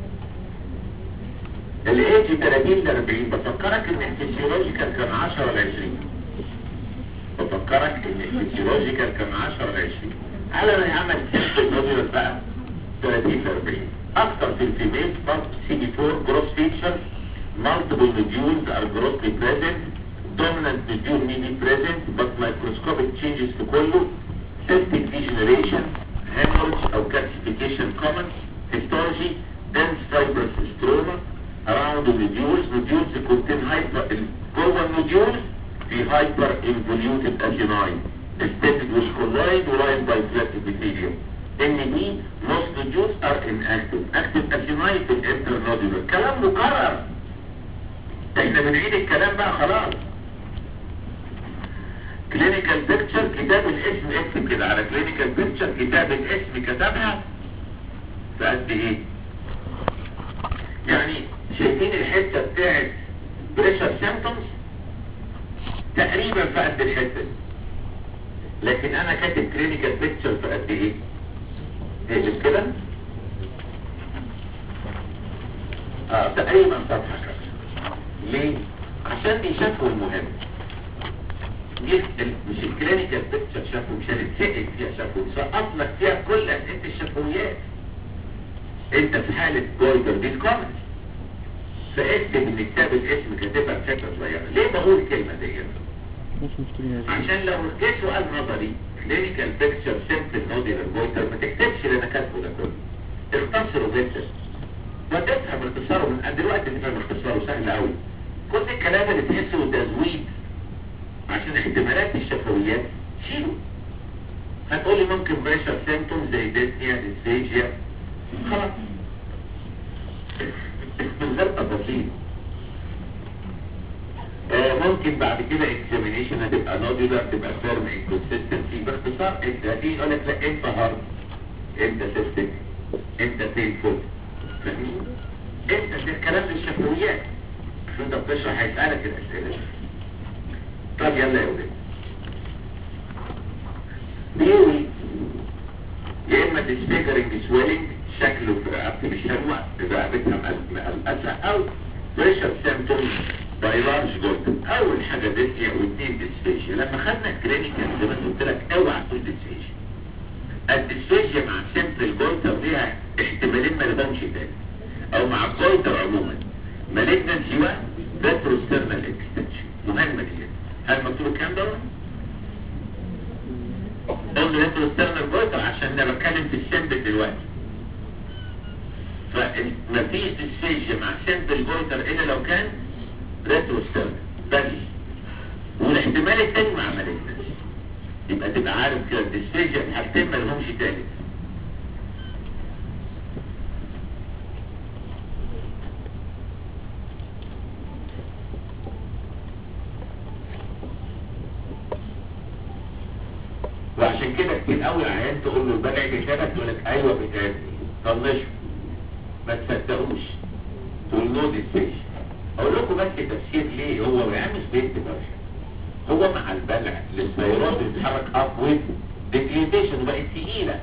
الايدج 30 ل 40 بفكرك ان الفسيولوجيكال كان 10 ل 20. بفكرك ان الفسيولوجيكال كان 10 ل 20. على ما يعمل سيستم نوديولار بقى 30 ل 40. اكتر في الفيميل سي بي 4 جروس فيتشر. multiple nodules are grossly present. dominant nodule may be present but microscopic changes في كله. cystic degeneration, hemorrhage او calcification common. histology dense fibrous stroma around the nodules. nodules contain hyper جوه النوديول في hyper involuted acini extended with colloid lined by flat epithelium. ND most nodules are inactive. active acini في الانترنوديولار. كلام مكرر. احنا بنعيد الكلام بقى خلاص. كلينيكال بيكتشر كتاب الاسم اكتب كده على كلينيكال بيكتشر كتاب الاسم كتبها في قد ايه؟ يعني شايفين الحته بتاعت بريشر سيمبتومز تقريبا في قد الحته دي، لكن انا كاتب كلينيكال بيكتشر في قد ايه؟ اقلب كده تقريبا صفحه كده. ليه؟ عشان بيشافوا المهم. مش الكلينيكال بيكتشر شافوا، مش هنتسأل فيها شافوا، سقط لك فيها كل اسئله الشفويات. انت في حاله جويدر دي الكومنت، فاكتب ان كتاب الاسم كاتبها بشكل صغير. ليه بقول الكلمه دي؟ عشان لو جه سؤال نظري كلينيكال بيكتشر سيمبل نوديولار جويدر ما تكتبش اللي انا كاتبه ده كله، اختصره جدا وتفهم اختصاره. من دلوقتي تفهم اختصاره سهل قوي. كل الكلام اللي تحسه تزويد عشان احتمالات الشفويات شيله. هتقولي ممكن بريشر سيمبتوم زي ديسنيا ديسفيجيا خلاص من غير تفاصيل. ممكن بعد كده اكزامينيشن هتبقى نوديولار تبقى فيرم انكونسستنسي. باختصار انت هتيجي يقول لك لا انت هارد انت سيستك انت بينفول، فاهمين؟ انت ده الكلام للشفويات عشان انت بتشرح هيسألك الاسئله دي. طب يلا يا ولاد بيقول يا اما ديسفيجرنج سويلنج شكله في رقبتي مش حلوه رقبتها مقلقسه، او بريشر سيمبتومز باي لارج جولد. اول حاجه ديسيا واثنين ديسفيجيا. لما خدنا الكلينيكال زي ما قلت لك اوعى تقول ديسفيجيا. الديسفيجيا مع سيمبل جولتر ليها احتمالين ما لهمش تاني، او مع الجولتر عموما مالجنسي وفيتروسترنال اكستنشن. مهمه جدا. هل مكتوب الكلام ده؟ قول له فيتروسترنال جولتر عشان انا بتكلم في السيمبل دلوقتي. فمفيش ديسفيجيا مع سيمبل جولتر الا لو كان ريتروسترنال بس، والاحتمال التاني مع مالجنسي. يبقى تبقى عارف كده الديسفيجيا في حاجتين ما لهمش تالت. وعشان كده كتير قوي عيان تقول له البلع بيتابك يقول لك ايوه بيتابني، طنشه ما تصدقوش تقول له ديسفيجيا. اقول لكم بس تفسير ليه هو يا عم مش بيت برشا. هو مع البلع السيارات بتتحرك اب ويز ديكليفيشن وبقت تقيله،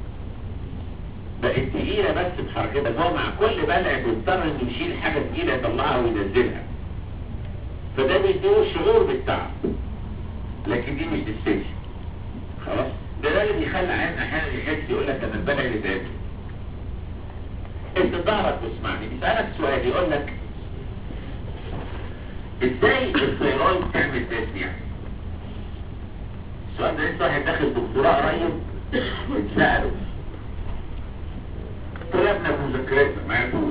بقت تقيله بس بحركتها. هو مع كل بلع بيضطر انه يشيل حاجه تقيله يطلعها وينزلها، فده بيديله الشعور بالتعب، لكن دي مش ديستنشن. خلاص، ده اللي بيخلي عين احيانا يحس يقول لك انا البلع اللي تعبت. انت ظهرك واسمعني، بيسألك سؤال يقول لك ازاي الثيرويد تعمل تسميع؟ السؤال ده لسه واحد داخل دكتوراه قريب اتسأله، طلبنا بمذاكرتنا ما يعرفوش،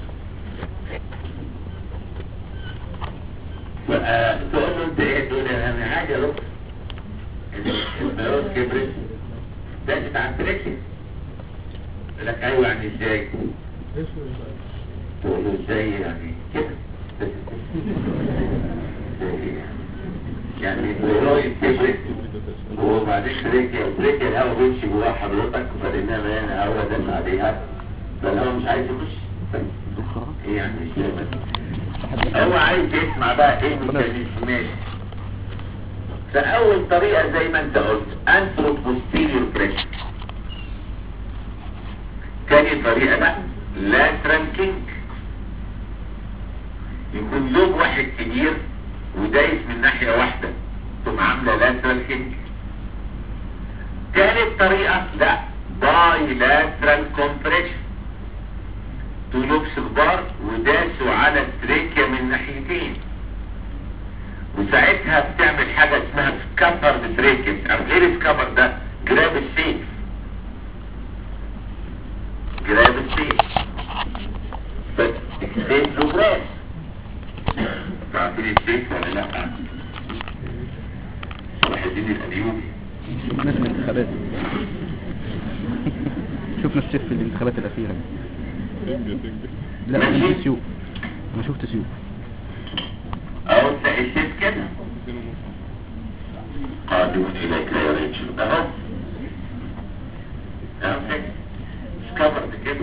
فتقول له انت ايه؟ تقول لي انا حاجه يا دكتور الثيرويد كبرت بقت عن تركي. يقول لك ايوه يعني ازاي؟ تقول له ازاي يعني كده يعني الثيرويد كبرت وبعدين تركي الهواء بيمشي جواه حضرتك فلانها مليانه هواء داس عليها فالهواء مش عايز يخش. ايه يعني مش فاهم؟ هو عايز يسمع بقى ايه الميكانيزمات. فاول طريقه زي ما انت قلت انتروبوستيريور بريشر، تاني طريقه لا لاترال كينج، يكون لوب واحد كبير ودايس من ناحيه واحده ثم عامله لاترال كينج. تالت طريقه لا باي لاترال كومبريشن، تو لوبس كبار وداسوا على التريكيا من ناحيتين، وساعتها بتعمل حاجه اسمها سكابر تريكيا. او غير السكابر ده جراب السيف، جراب السيف فالسيف له براس. عارفين السيف ولا لا؟ صلاح الدين الايوبي شفنا في الانتخابات شفنا السيف في الانتخابات الاخيره. لا انا شفت سيوف، انا شفت سيوف اهو تلاقي السيف كده قادم اليك يا ريتشل اهو اهو كده سكابرد كده.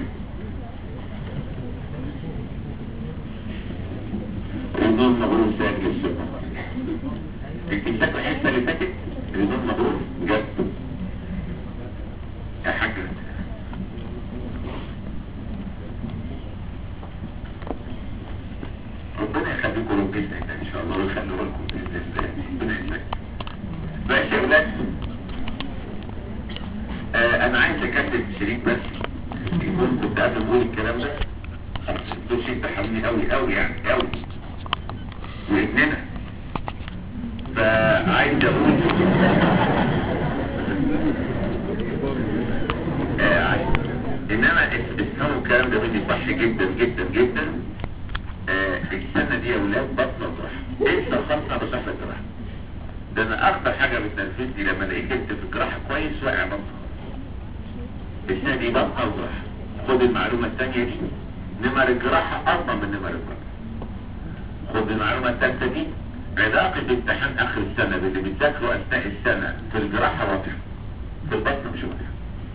ريدون مبروك سانج السبب اكتشاف الحته اللي فاتت. ريدون مبروك بجد يا حاج. ربنا يخليكم ربنا ان شاء الله ويخليه لكم باذن الله. ربنا يسلمك. ماشي يا ولاد، انا عايز اكتب شريك بس يكون كنت قبل بقول الكلام ده خلاص انتوا شيء تحملني قوي قوي يعني قوي وابننا. فعايز اقول انما اسمعوا الكلام ده مني صح جدا جدا جدا. السنة دي يا ولاد بطنة وجراحة، انت خاصة بصحة الجراحة. ده انا اكتر حاجة بتنرفزني لما الاقيك انت في الجراحة كويس واقع بطنة. السنة دي بطنة وجراحة. خد المعلومة الثانية دي، نمر الجراحة اضمن من نمر البطنة. خد المعلومة الثالثة دي، علاقة امتحان اخر السنة باللي بتذاكره اثناء السنة في الجراحة واضحة، في البطنة مش واضحة.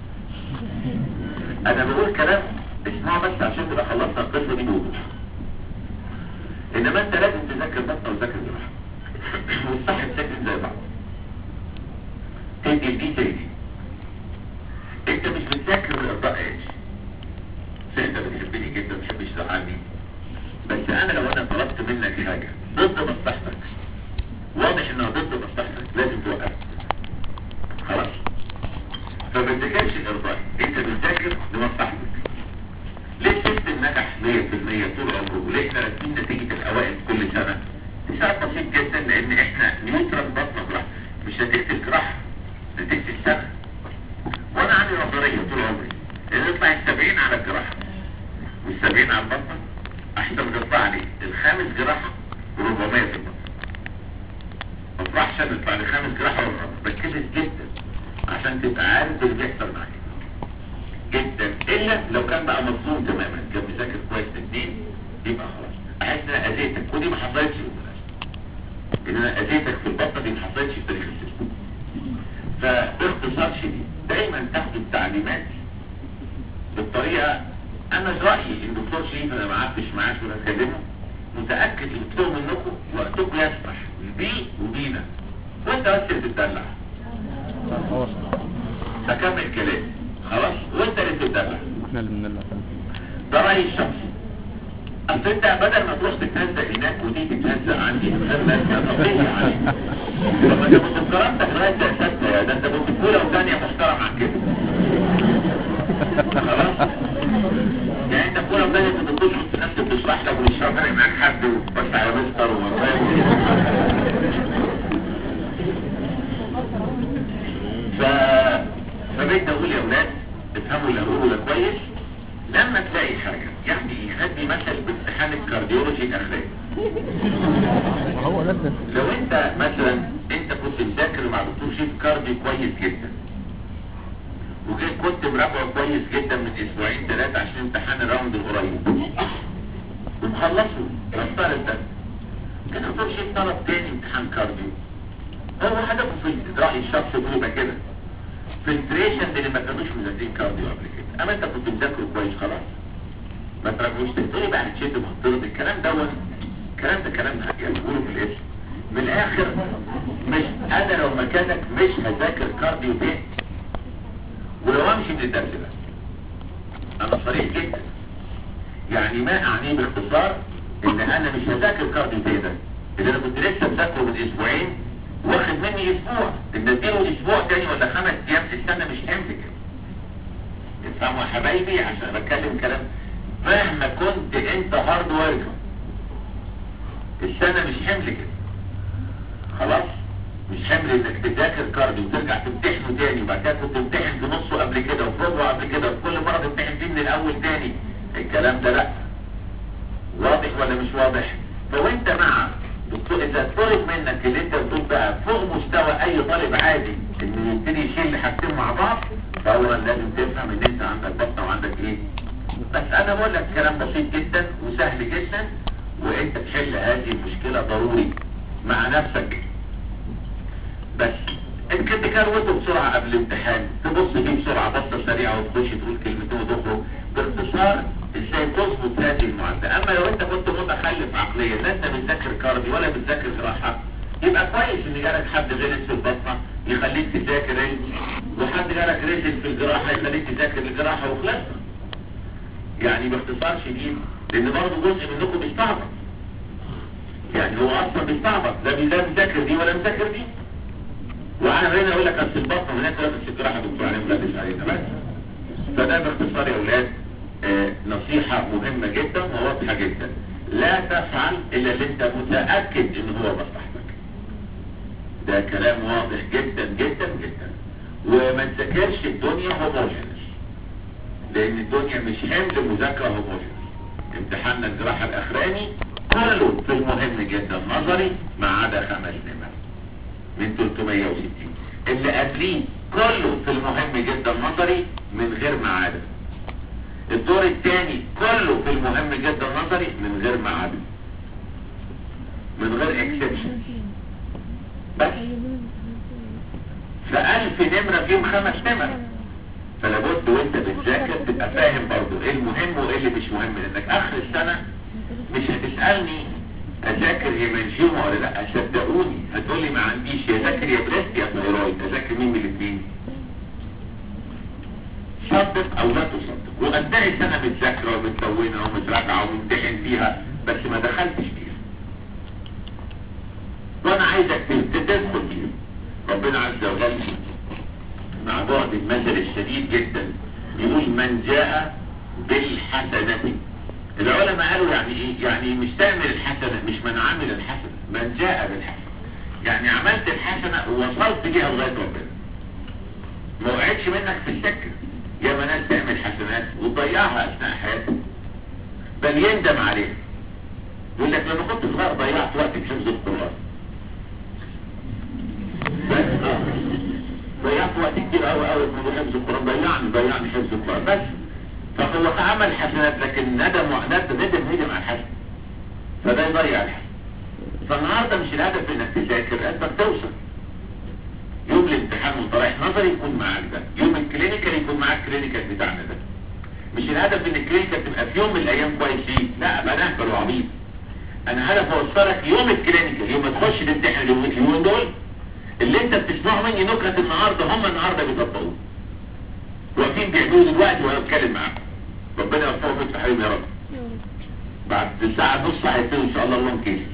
انا بقول كلام اسمعوا بس عشان تبقى خلصنا القصة دي بوضوح. انما انت لازم تذاكر بطنة وتذاكر جراحة والصح تذاكر زي بعض. تدي البي تاني انت مش بتذاكر الارضاء ايش؟ انت بتحبني جدا متحبش تزعلني، بس انا لو انا طلبت منك حاجة ضد مصلحتك واضح انها ضد مصلحتك لازم توقف. خلاص؟ فما تذاكرش الارضاء، انت بتذاكر لمصلحتك. ليه السيستم نجح 100% طول عمره؟ وليه احنا راسمين نتيجة الاوائل كل سنة؟ سبب بسيط جدا، لان احنا نيوترال بطنة جراحة، مش نتيجة الجراحة، نتيجة السنة. وانا عندي نظرية طول عمري ان نطلع 70 على الجراحة وال70 على البطنة احسن من نطلع لي الخامس جراحة و400 في البطنة. ما اطلعش نطلع لي خامس جراحة و400، بتكلم جدا عشان تبقى عارف اللي بيحصل معاك جدا. الا لو كان بقى مظلوم تماما، كان بيذاكر كويس الاثنين يبقى خلاص. احس ان انا اذيتك، ودي ما حصلتش بالمناسبه. ان انا اذيتك في البطنه دي ما حصلتش في تاريخ السيستم. فباختصار شديد دايما تاخدوا التعليمات بالطريقه. انا رايي ان الدكتور شريف انا ما قعدتش معاك ولا اكلمه، متاكد ان كتير منكم وقتكم يسمح بيه وبينا، وانت بس اللي تتدلع. هكمل كلامي خلاص، وانت اللي تتدلع. احنا اللي بندلع. ده رايي الشخصي. اصل انت بدل ما تروح تتهزق هناك ودي تتهزق عندي طبيعي يعني. طب انت كنت اتكرمتك لغايه سته يا ده انت كنت في اولى وثانيه محترم عن كده. خلاص؟ يعني انت في اولى وثانيه كنت بتشرح نفسك بتشرح لك ومش فارق معاك حد وبس على مستر فبدي اقول يا اولاد افهموا اللي اقوله ده كويس. لما تلاقي حاجه يعني يخلي مثل بامتحان الكارديولوجي الاخلاقي. هو لازم لو انت مثلا انت كنت مذاكر مع دكتور شيف كارديو كويس جدا وكنت مراجعه كويس جدا من اسبوعين ثلاثه عشان امتحان الراوند القريب ومخلصه نفترض ده كان دكتور شيف طلب تاني امتحان كارديو. هو هدفه في راي الشخص يبقى كده فلتريشن اللي ما كانوش مذاكرين كارديو قبل كده. اما انت كنت مذاكره كويس خلاص ما تراجعوش تقولي بقى هتشد وهتضرب الكلام دوت. الكلام ده كلام يعني بيقولوا في الاسم. من الاخر مش انا لو مكانك مش هذاكر كارديو تاني ولو امشي من الدرس ده. انا صريح جدا يعني ما اعنيه باختصار ان انا مش هذاكر كارديو تاني ده اللي انا كنت لسه مذاكره من اسبوعين واخد مني اسبوع ان اديله اسبوع تاني ولا 5 ايام في السنه مش همسك. افهموا يا حبايبي عشان بتكلم كلام مهما كنت انت هارد وركر السنه مش حمل كده خلاص. مش حمل انك تذاكر كارديو وترجع تمتحنه تاني وبعد كده كنت تمتحن في نصه قبل كده وفي ربعه قبل كده وكل مره تمتحن فيه من الاول تاني. الكلام ده لا. واضح ولا مش واضح؟ لو انت مع دكتور اذا طلب منك اللي انت بتقول بقى فوق مستوى اي طالب عادي انه يبتدي يشيل حاجتين مع بعض فاولا لازم تفهم ان انت عندك بطنه وعندك ايه. بس انا بقول لك كلام بسيط جدا وسهل جدا وانت تحل هذه المشكله ضروري مع نفسك. بس انت كنت كروته بسرعه قبل الامتحان تبص فيه بسرعه بصه سريعه وتخش تقول كلمتين وتخرج. باختصار ازاي تظبط هذه المعادله. اما لو انت كنت متخلف عقليا لا انت بتذاكر كارديو ولا بتذاكر جراحه يبقى كويس ان جالك حد غلس في البطنه يخليك تذاكر رجل وحد جالك رجل في الجراحه يخليك تذاكر الجراحه وخلصنا. يعني باختصار شديد لان برضه جزء منكم بيستعبط. يعني هو اصلا بيستعبط لا بيذاكر دي ولا مذاكر دي. وانا هنا اقول لك اصل البطنه هناك ولا بس الجراحه دكتور علي مدرس علينا بس. فده باختصار يا اولاد نصيحة مهمة جدا وواضحة جدا. لا تفعل الا اللي انت متأكد ان هو مصلحتك. ده كلام واضح جدا جدا جدا. وما تذاكرش الدنيا هوموجينس لان الدنيا مش حمل مذاكرة هوموجينس. امتحاننا الجراحة الاخراني كله في المهم جدا نظري ما عدا 5 نمر من 360. اللي قبليه كله في المهم جدا نظري من غير ما عدا. الدور الثاني كله في المهم جدا نظري من غير ما عدا من غير اكسبشن. بس ف1000 نمرة فيهم 5 نمر. فلابد وانت بتذاكر تبقى فاهم برضو ايه المهم وايه اللي مش مهم لانك اخر السنة مش هتسألني اذاكر هيمانجيوما ولا لا. صدقوني هتقولي ما عنديش يا ذاكر يا بريست يا ثايرويد. اذاكر مين من الاثنين؟ صدق او لا تصدق. وقدها سنة متذاكرة ومتلونة ومتراجعة وممتحن فيها بس ما دخلتش فيها. وانا عايزك تدخل فيها. ربنا عز وجل مع بعد المثل الشديد جدا يقول من جاء بالحسنة. العلماء قالوا يعني ايه؟ يعني مش تعمل الحسنة مش من عمل الحسنة. من جاء بالحسنة يعني عملت الحسنة ووصلت بيها لغاية ربنا ما وقعتش منك في السكة. يا ناس تعمل حسنات وتضيعها اثناء حياتك بل يندم عليها. يقول لك لما كنت صغير ضيعت وقت في حفظ القرآن ضيعت وقت كتير قوي قوي في حفظ القرآن. ضيعني حفظ القرآن بس. فهو عمل حسنات لكن ندم على الحسن فده يضيع الحسن. فالنهارده مش الهدف انك تذاكر انت توصل. يوم الامتحان وانت رايح نظري يكون معاك ده. يوم الكلينيكال يكون معاك الكلينيكال بتاعنا ده. مش الهدف ان الكلينيكال تبقى في يوم من الايام كويس فيه. لا ابقى نهبل وعبيط. انا هدف اوصلك يوم الكلينيكال يوم ما تخش تمتحن اليومين دول اللي انت بتسمعوا مني نكت النهارده هم النهارده بيطبقوه. واقفين بيعملوا دلوقتي وانا بتكلم معاكم. ربنا يوفقكم ويفتح عليهم يا رب. بعد ساعة نص هيبتدي ان شاء الله اللون كيس.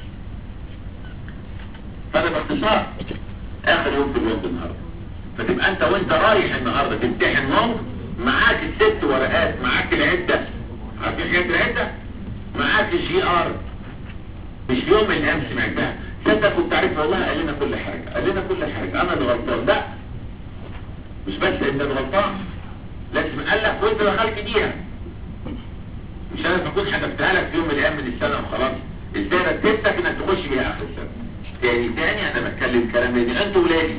فانا باختصار اخر يوم في اليوم النهارده، فتبقى انت وانت رايح النهارده تمتحن نوم معاك ال6 ورقات، معاك العده، عارفين حاجات العده، معاك الجي ار. مش يوم من الايام سمعتها تصدق كنت عارف والله قال لنا كل حاجه، قال لنا كل حاجه، انا اللي غلطان. لا مش بس انت اللي غلطان، لازم قال لك وانت دخلت بيها، مش انا بكون حدفتها لك في يوم من الايام من السنه وخلاص. ازاي رتبتك انك تخش بيها اخر السنه؟ تاني انا بتكلم كلام لان انتوا ولادي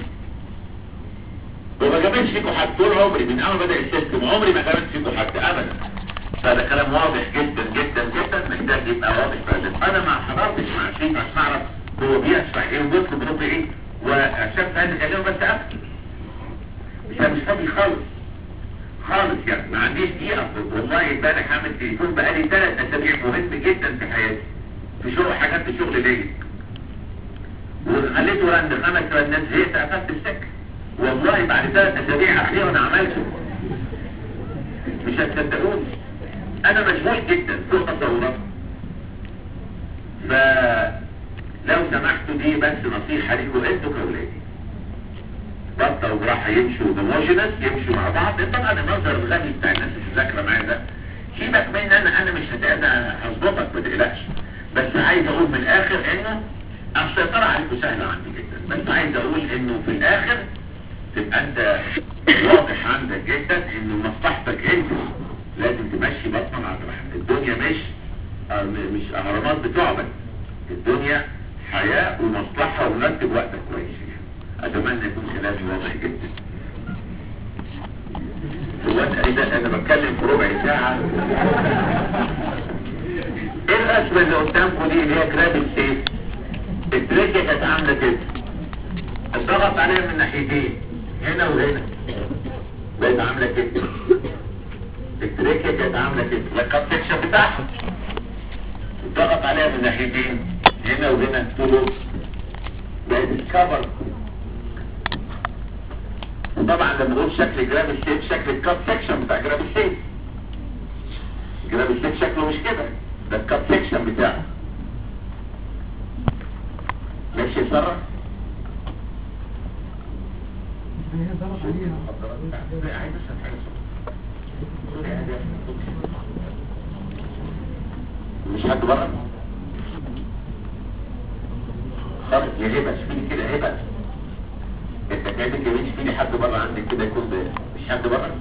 وما جابتش فيكم حد طول عمري من اول ما بدا السيستم، عمري ما جابت فيكم حد ابدا. فده كلام واضح جدا جدا جدا محتاج يبقى واضح فعلا. انا ما حضرتش مع شريف عشان اعرف هو بيشرح ايه وبيطلب منكم ايه، وعشان فاهم الكلام بس اقفل. مش فاضي خالص خالص يعني، ما عنديش دقيقه. والله امبارح عامل تليفون بقالي 3 اسابيع مهم جدا في حياتي، في شغل حاجات في شغل ليا، وخليته رن 5 رنات، زهقت قفلت السكه. والله بعد 3 اسابيع اخيرا عملته. مش هتصدقوني انا مشغول جدا فوق تصوراتكم. فلو سمحتوا دي بس نصيحه ليكم انتوا كاولادي، بطلوا جراحه يمشوا ديموجينس، يمشوا مع بعض. طبعا المنظر الغبي بتاع الناس اللي بتذاكر معايا ده سيبك مني، انا مش هظبطك ما تقلقش. بس عايز اقول من الاخر انه السيطره عليكم سهله عندي جدا، بس عايز اقول انه في الاخر تبقى انت واضح عندك جدا انه مصلحتك انت لازم تمشي بطنك على الرحم. الدنيا مش اهرامات بتعبد، الدنيا حياه ومصلحه ونرتب وقتك كويس. اتمنى يكون كلامي واضح جدا. هو انا بتكلم في ربع ساعه. ايه الرسمه اللي قدامكم دي اللي هي كراب السيف؟ التريكه كانت عامله كده، اتضغط عليها من ناحيتين هنا وهنا، بقت عامله كده. التريكه كانت عامله كده، الكاب سكشن بتاعها اتضغط عليها من ناحيتين هنا وهنا، طول بقت الكفر. وطبعا لما نقول شكل جراب السيف شكل الكاب سكشن بتاع جراب السيف. جراب السيف شكله مش كده، ده الكاب سكشن بتاعه. ماشي يسرع؟ مش حد بره؟ طب يا هبه شوفيلي كده، هبه انت كاتب يمين شوفيلي حد بره عندك كده يكون مش حد بره؟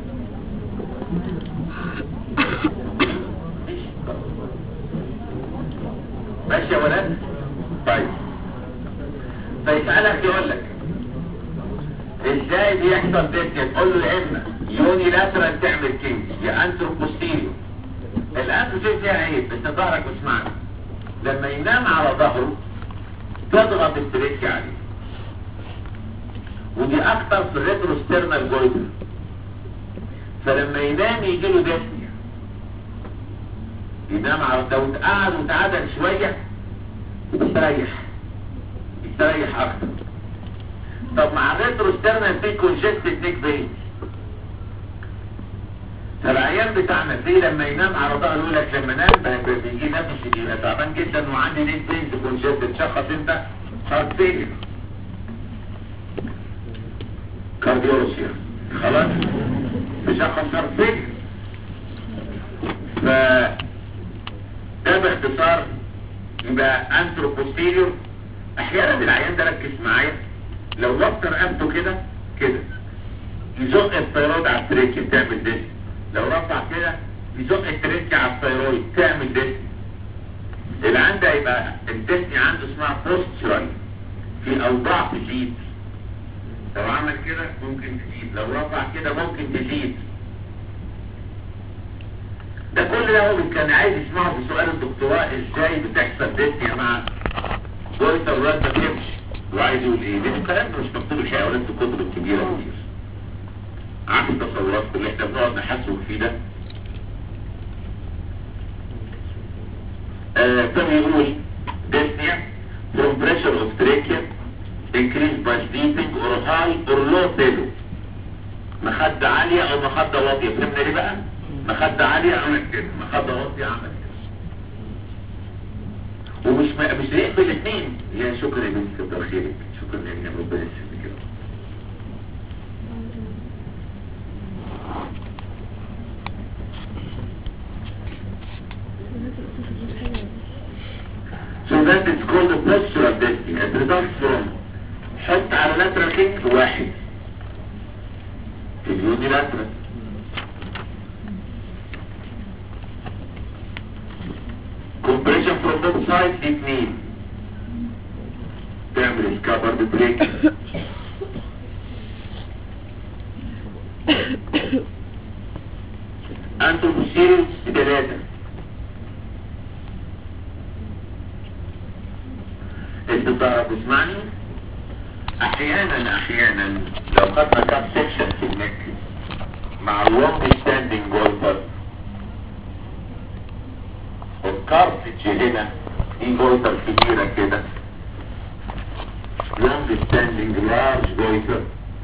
ماشي يا ولاد؟ طيب فيسألك يقول لك ازاي بيحصل ديسنيا؟ تقول له يا اما يوني لاترال تعمل كينج يا انترو بوستيريو. الانترو فيها عيب، انت ظهرك واسمعني، لما ينام على ظهره تضغط التريكي عليه، ودي اكتر في الريتروسترنال جويتر. فلما ينام يجي له ديسنيا، ينام على لو قعد وتعادل شويه يستريح اكتر. طب مع الريتروسترنال في كونجستد نيك بين، فالعيان بتاعنا فيه لما ينام على ظهره يقول لك لما نام بيجي نفسي بيبقى تعبان جدا وعندي نيك بين كونجستد. شخص انت هارت فيلير كارديولوجيا خلاص، بشخص هارت فيلير. ف ده باختصار يبقى انترو بوستيريور. احيانا العيان ده ركز معايا لو وتر رقبته كده يزق الثيرويد على التريكي تعمل ديسك، لو رفع كده يزق التريكي على الثيرويد تعمل ديسك. اللي عنده يبقى الديسني عنده اسمها بوستشرال، في اوضاع تزيد، لو عمل كده ممكن تزيد، لو رفع كده ممكن تزيد. ده كل ده هو كان عايز يسمعه في سؤال الدكتوراه، ازاي بتحصل ديسنيا مع جويتر الولاد ما بيمشي، وعايز يقول ايه؟ لان الكلام ده مش مكتوب الحقيقه ولا في الكتب الكبيره كتير. عكس تصوراتكم اللي احنا بنقعد نحسن فيه ده. كان يقول dyspnea from pressure of trachea increased by sleeping or high or low pillow. مخدة عالية او مخدة واطية. فهمنا ليه بقى؟ مخدة عالية عمل كده، مخدة واطية عمل كده. ومش مش لاقيين بالاثنين. يا شكرا يا بنت كتر خيرك، شكرا يا ربنا يسلمك كده. So that is called the postural density. It results from حط على lateral kick واحد في اليونيلاترال، compression from both sides اثنين، تعمل scabbard break. انتم بتصيروا ثلاثة. انت بتعرف تسمعني؟ احيانا لو خدنا كاب سكشن في النك مع اللونج ستاندنج جولتر والكارتج هنا دي جولتر كبيرة كده، لونج ستاندنج لارج جولتر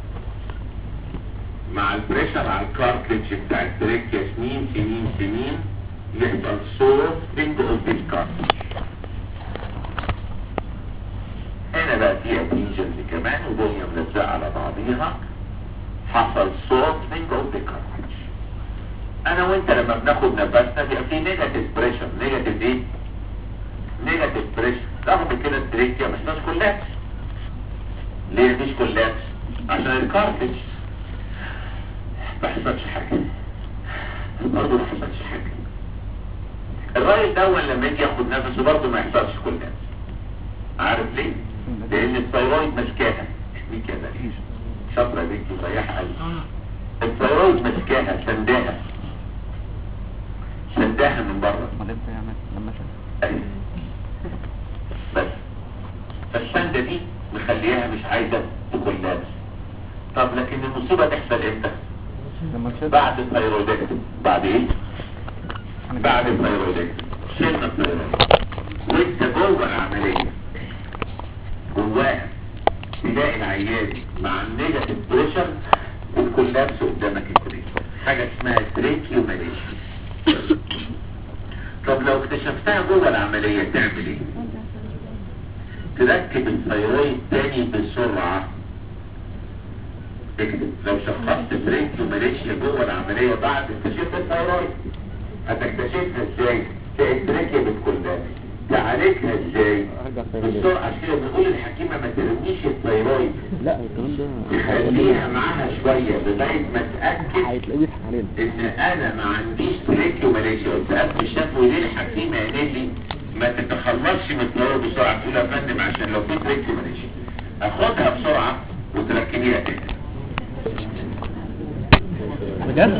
مع البريشر على الكارتج بتاع التريكيا سنين يحصل صوت بينج اوف الكارتج. هنا بقى فيها تنجنز كمان ودنيا ملزقة على بعضيها، حصل صوت من جوه الكارتج. انا وانت لما بناخد نفسنا بيبقى في نيجاتيف بريشر. نيجاتيف ايه؟ نيجاتيف بريشر. رغم كده التريكيا مش كولابس. ليه مش كولابس؟ عشان الكارتج ما حصلش حاجة، برضه ما حصلش حاجة. الراجل ده لما يجي ياخد نفسه برضه ما يحصلش كولابس. عارف ليه؟ لان الثيرويد ماسكاها. مش كده ليه؟ شاطره يا بنتي وضيعها قلبي. الثيرويد ماسكاها، سنداها من بره. بس فالسنده دي مخليها مش عايزه تكولابس. طب لكن المصيبه تحصل امتى؟ بعد الثيرويدكتومي. بعد ايه؟ بعد الثيرويدكتومي. شلنا الثيرويد وانت جوه العمليه جواها تلاقي العيان مع النيجاتيف بريشر والكولابس قدامك التريكيا، حاجه اسمها تريكيوماليشيا. طب لو اكتشفتها جوه العمليه تعمل ايه؟ تركب الثيرويد تاني بسرعه. اكتب لو شخصت تريكيوماليشيا جوه العمليه بعد اكتشاف الثيرويد هتكتشفها ازاي؟ تلاقي التريكيا بالكولابس، تعالجها ازاي؟ بسرعة كده بنقول الحكيمة ما ترميش الثيرويد، لا الكلام ده خليها معاها شوية لغاية ما اتأكد هيتلاقيه علينا ان انا ما عنديش تريكيوماليشيا. وسألت الشافعي ليه الحكيمة يا نيلي ما تتخلصش من الثيرويد بسرعة؟ تقول يا فندم عشان لو في تريكيوماليشيا اخدها بسرعة وتركبيها تاني. بجد؟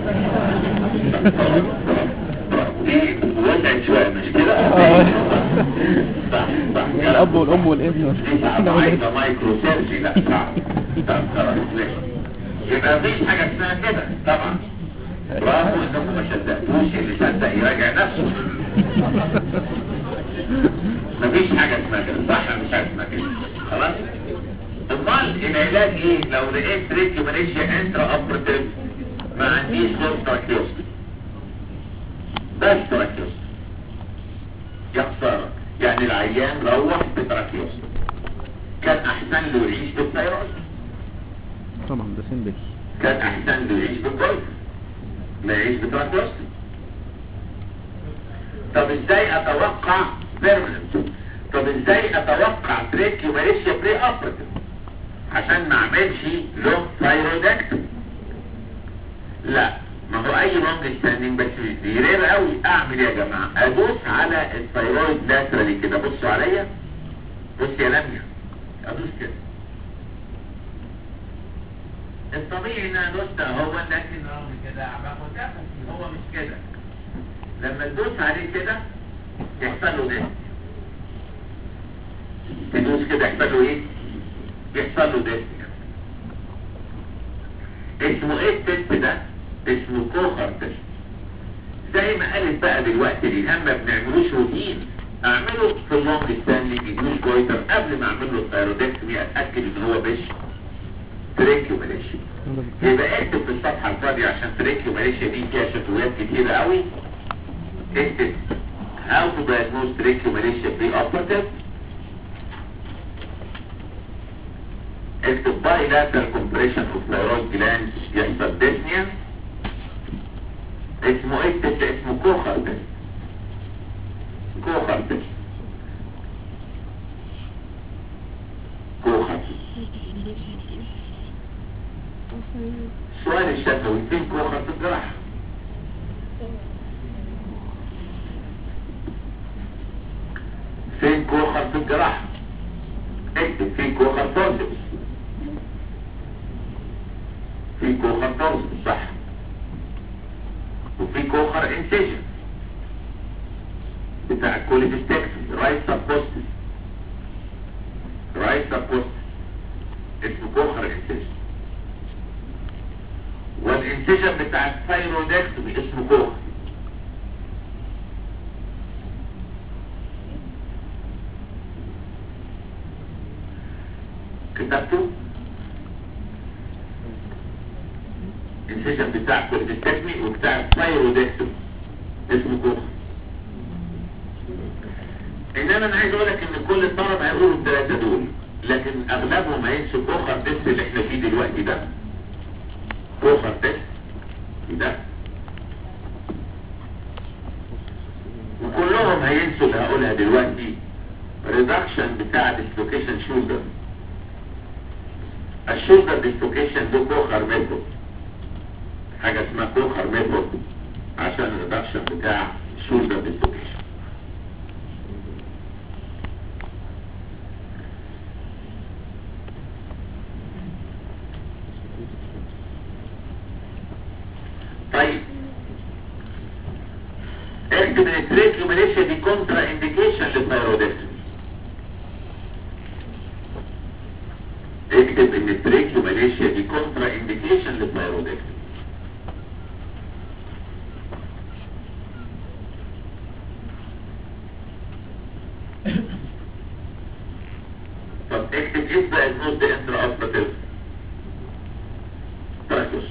دي وسعت شوية مش كده؟ صح الأب والأم والابن عايزة مايكرو سيرجي. لا صعب. طب خلاص ماشي. يبقى مفيش حاجة اسمها كده طبعا. برافو انكم ما صدقتوش، اللي صدق يراجع نفسه. مفيش حاجة اسمها كده، صح مش حاجة اسمها كده. خلاص؟ امال العلاج ايه؟ لو لقيت تريكيوماليشيا انترا اوبراتيف ما عنديش غير تراكيوستومي. بس تراكيوستومي. يا خسارة، يعني العيان روح بتراكيوستومي. كان احسن له يعيش بالثيرويد. طبعا ده سيمبل. كان احسن له يعيش بالكويس ما يعيش بتراكيوستومي. طب ازاي اتوقع بيرمننت؟ طب ازاي اتوقع تريكيوماليشيا بري اوبراتيف عشان ما اعملش لونج ثايرويدكتومي؟ لا، ما هو اي لونج ستاندنج بس رير قوي. اعمل يا جماعه؟ ادوس على الثايرويد لاترالي كده. بصوا عليا، بص يا لميا، ادوس كده. الطبيعي ان انا دوست اهو، لكن رغم كده باخد نفسي، هو مش كده. لما تدوس عليه كده يحصل له ديسك. تدوس كده يحصل له ايه؟ يحصل له ديسك. اسمه ايه التست ده؟ اسمه كوخر تست. زي ما قالت بقى دلوقتي الهم ما بنعملوش روتين، اعمله في اللونج ستاندنج يدوش جويتر قبل ما اعمل له الثايرودكتومي، اتاكد ان هو مش تريكيوماليشيا. يبقى اكتب في الصفحه الفاضيه عشان تريكيوماليشيا دي فيها شفويات كتيره قوي. اكتب how to diagnose trichomalacia preoperative. اكتب bilateral compression of thyroid glands يحصل dyspnea. اسمه ايه التست؟ اسمه كوخر تست. كوخر تست. كوخر. السؤال الشفوي فين كوخر في الجراحة؟ فين كوخر في الجراحة؟ اكتب فين كوخر فورسبس. في كوخر فورسبس صح. وفي كوخر انسيجن بتاع الكوليستكتومي رايت سبوستس. رايت سبوستس اسمه كوخر انسيجن. والانسيجن بتاع الثايرودكتومي اسمه كوخر. كتبته؟ الانسيجن بتاع الكوليستكتومي وبتاع الثايرودكتومي اسمه كوخر. انما انا عايز اقولك ان كل الطلبه هيقولوا الثلاثه دول، لكن اغلبهم هينسوا كوخر تيست اللي احنا فيه دلوقتي ده. كوخر تيست ده، وكلهم هينسوا اللي هقولها دلوقتي. ريدكشن بتاع ديسلوكيشن شولدر. الشولدر ديسلوكيشن ده كوخر ميثود، حاجه اسمها كوخر ميثود عشان الريدكشن بتاع شولدر ديسلوكيشن. طيب اكتب ان التريكيوماليشيا دي كونترا انديكيشن للثايرودكتومي. اكتب ان التريكيوماليشيا دي كونترا انديكيشن للثايرودكتومي. طب اكتب ايه diagnosed intraoperative tracheostomy.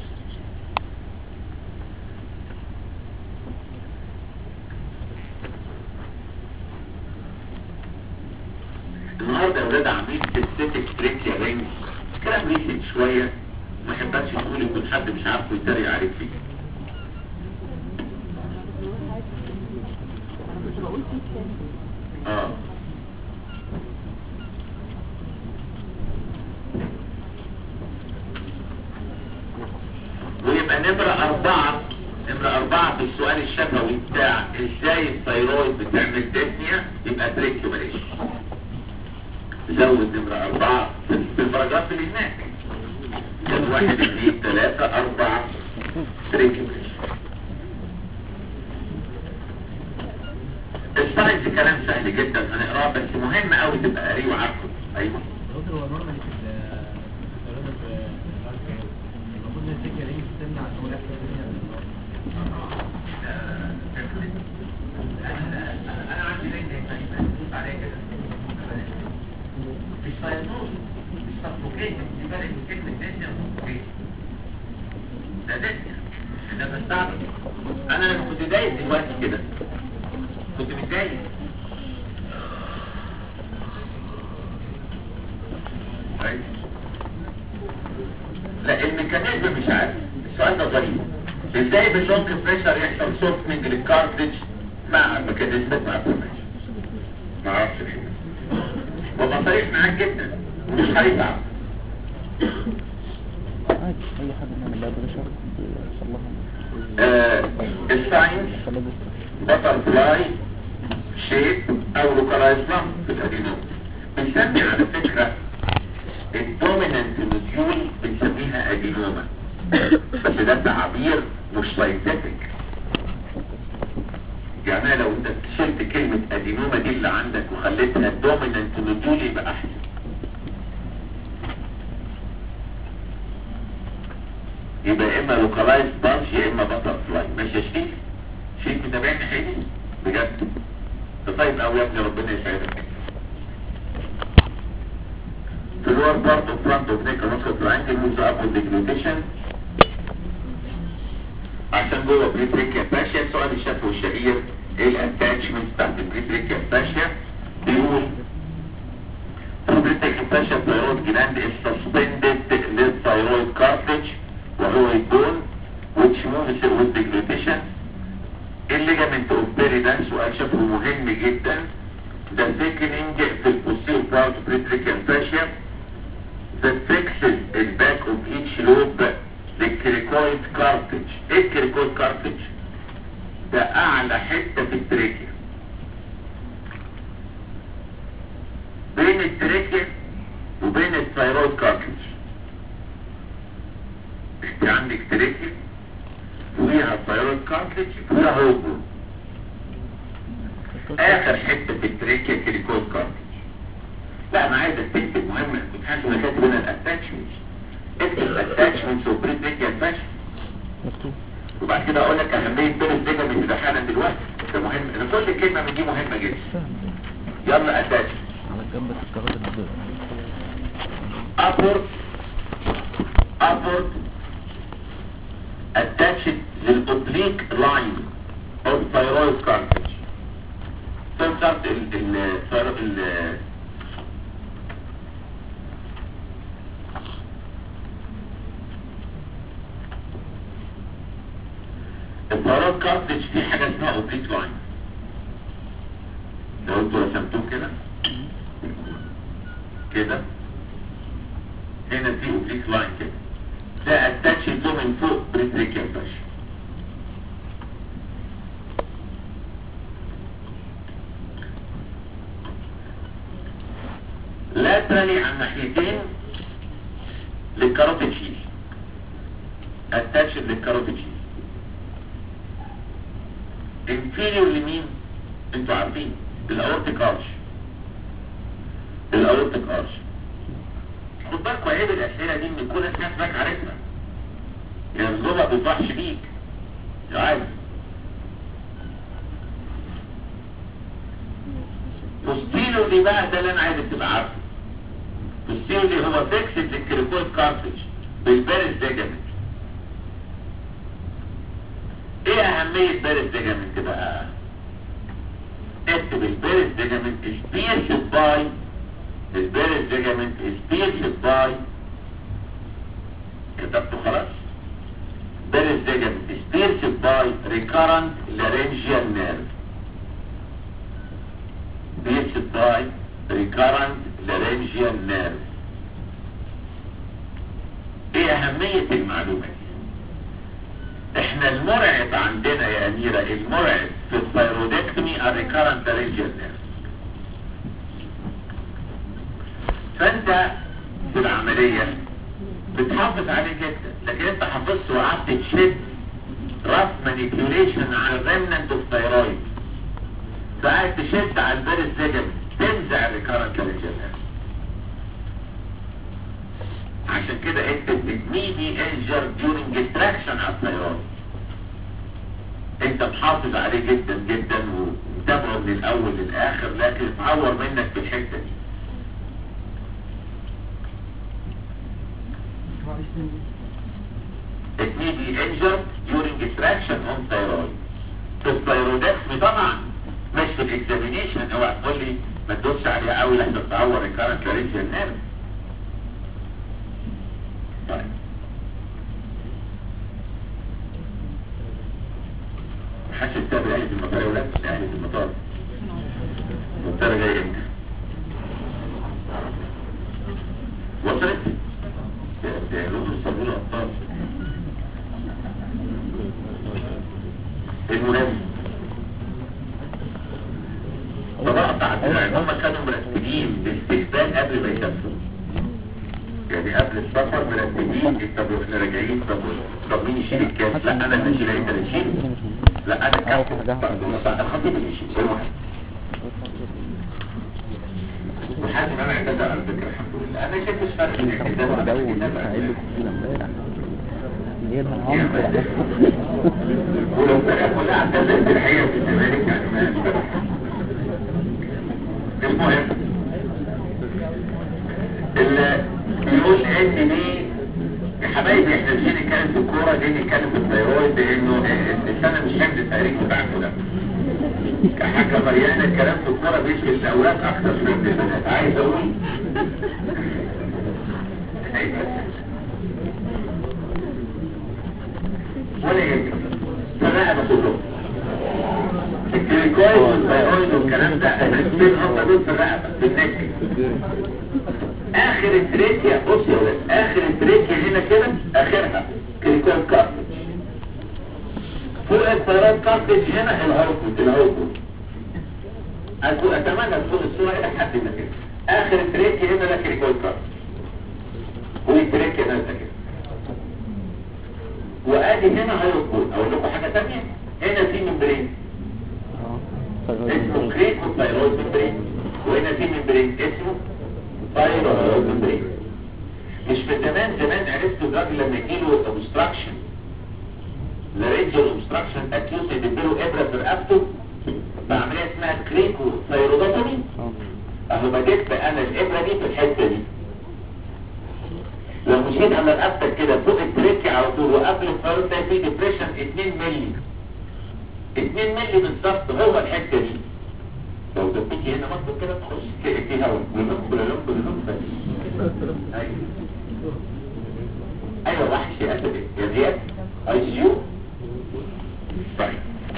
النهارده يا ولاد عاملين سيستيك تريكيا رينج، كلام ريسك شويه، ما يحبكش تقول يكون حد مش عارفه يتريق عليك فيه. ويبقى نمرة أربعة في السؤال الشفوي بتاع ازاي الثايرويد بتعمل ديسنيا يبقى تريكيوماليشيا. زود نمرة 4 في البراجراف اللي هناك. كان 1 2 3 4 تريكيوماليشيا. الساينس كلام سهل جدا هنقراه، بس مهم قوي تبقى قاريه وعارفه. ايوه دكتور، هو نورمالي في المفروض السكه دي تستنى عشان ولا انا عندي ليه تقريبا عليه كده مش فاينوز مش سفوكيشن. دي فرق بين كلمه ديسنيا وسفوكيشن. ده ديسنيا انا بستعمل. انا لما كنت دايس دلوقتي كده كنت متضايق. لا الميكانيزم مش عارف. السؤال ده غريب. ازاي بالشوك بريشر يحصل سوفتنج للكارتريج مع ميكانيزمات ما عرفناش. ما اعرفش ليه. والله صريح معاك جدا ومش هيتعب. عادي اي حد من اللي بريشر يحصل لها الساينس بطل فلاي شيب او لوكالايز لامب في الادينوم. بنسمي على فكره الدومينانت نوديول بنسميها ادينوما، بس ده تعبير مش ساينتفك. يعني لو انت شلت كلمه ادينوما دي اللي عندك وخليتها دومينانت نوديول يبقى احسن. يبقى اما لوكالايز بانش يا اما بطل فلاي. ماشي يا شريف؟ شريف متابعني حقيقي بجد؟ طيب قوي يا ابني ربنا يسعدك. في اللور بارت اوف فرونت اوف نيك نص ترانجل موز اب ديجلوتيشن عشان جوه بريتريكيا فاشيا. السؤال الشفوي الشهير الاتاتشمنت بتاعت البريتريكيال فاشيا. بيقول البريتريكيال فاشيا ثايرويد جلاند is suspended للثايرويد كارتلج وهو البون which moves with deglutition. الليجامنت اوف بيري ده سؤال شكله مهم جدا. ده thickening في البوستير بارت بريتريكيال فاشيا that fixes the back of each lobe للكريكويد كارتلج. ايه الكريكويد كارتلج؟ ده اعلى حته في التريكيا بين التريكيا وبين الثايرويد كارتلج. انت عندك تريكيا فيها الثايرويد كارتلج فيها هوبو. اخر حته في التريكيا كريكويد كارتلج. لا انا عايز اكتب مهمه كنت حاسس ان كاتب هنا الاتاتشمنتس. اكتب الاتاتشمنتس وبريتريكيال فاشيا وبعد كده اقول لك اهميه بيرس ليجامنت ده حالا دلوقتي. ده مهم. انا كل كلمه من دي مهمه جدا. يلا اتاتشمنت على جنب السكرات البيضاء. upward attached للأوبليك لاين أو الثايرويد كارتلج. تنصرت الثايرويد كارتلج في حاجة اسمها أوبليك لاين. لو انتوا رسمتوه كده كده هنا في اوبليك لاين كده ده اتاتش له من فوق بريتريكيال فاشيا. لاترالي عن ناحيتين للكاروتيد شيل. اتاتش للكاروتيد شيل. انفيريور لمين؟ انتوا عارفين الاورتيك ارش. الاورتيك ارش خد بالكوا عيب الاسئله دي ان كل الناس معاك عارفها. يعني الزوبه ما بيطلعش بيك يا عارف. بوستيريور دي بقى ده اللي انا عايزك تبقى عارفه. بوستيريور دي هو فيكسد الكريكويد كارتلج بالبيرس ليجامنت. ايه اهميه بيرس ليجامنت بقى؟ اكتب البيرس ليجامنت is pierced by البيرس ليجامنت is pierced by كتبته خلاص. بيرس ليجامنت is pierced by recurrent laryngeal nerve. pierced by recurrent laryngeal nerve. ايه اهمية المعلومة دي؟ احنا المرعب عندنا يا اميرة المرعب في الثايرودكتومي الريكارنت لارنجيال نيرف. فانت في العملية بتحافظ عليه جدا لكن انت حافظت وقعدت تشد راس مانيبيوليشن على الريمننت اوف ثايرويد فقعدت تشد على البيرس ليجامنت تنزع الريكارنت لارنجيال نيرف. عشان كده اكتب ميدي انجر ديورنج اكستراكشن على الثايرويد. انت محافظ عليه جدا جدا ومتابعه من الاول للاخر لكن اتعور منك في الحته دي. ميدي انجر ديورنج اكستراكشن اون ثايرويد. في الثايرودكتومي طبعا مش في الاكزامينيشن. اوعى تقول لي ما تدوسش عليها قوي لحسن تعور ريكارنت لارنجيال نيرف. طيب محدش يتابع اهلة المطار يا ولاد. اهلة المطار المطار جاي امتى؟ وصلت؟ ده لوزر صابون الابطال. المهم فبقطع عندنا هم كانوا مرتبين باستقبال قبل ما يسافروا. يعني قبل السفر مرتبين طب احنا راجعين طب مين يشيل الكاس؟ لا انا اللي اشيل. انت اللي تشيل؟ لا انا الكابتن الخطيب اللي يشيل. المهم وحاسس ان انا اعتذر على فكره الحمد لله. انا شايف مش فرق بين الاعتذار والاعتذار. ولو فرق ولا اعتذر بالحقيقه في الزمالك يعني ما فرق. المهم بيقول ان دي يا حبايبي احنا مش نتكلم في الكوره دي نتكلم في الثايرويد لانه السنه مش حمل التاريخ بتاعته ده. كحاجة مريانة الكلام في الكورة بيشغل الأولاد أكتر من البنات. عايز أقول ولا يمكن فلا بقوله الكليكويد والبيرويد والكلام ده الرسمين هم دول في الرقبة في النك. آخر التريكيا بص يا ولاد، آخر التريكيا هنا كده آخرها كليكويد كارتج. فوق الثيرويد كارتج هنا الهوكوت أتمنى تكون الصورة إلى حد ما كده. آخر التريكيا هنا ده كليكويد كارتج والتريكيا نازلة كده. وادي هنا هيكون اقول لكم حاجه ثانيه. هنا في ممبرين اسمه كريكو ثايرويد ممبرين، وهنا في ممبرين اسمه ثايرويد ممبرين. مش في زمان عرفتوا الراجل لما يجيله اوبستراكشن لارنجال اوبستراكشن اكيوت يديله ابره في رقبته بعمليه اسمها كريكو ثايرودوتومي. اهو بديت انا الابره دي في الحته دي. لو مشيت على رقبتك كده فوق التريكي على طول وقبل الثيرويد ده في ديبريشن 2 مللي بالظبط هو الحته دي. لو دبيتي هنا مصر كده تخش فيها ولنب ايوه وحش يا اسد يا زياد ICU. طيب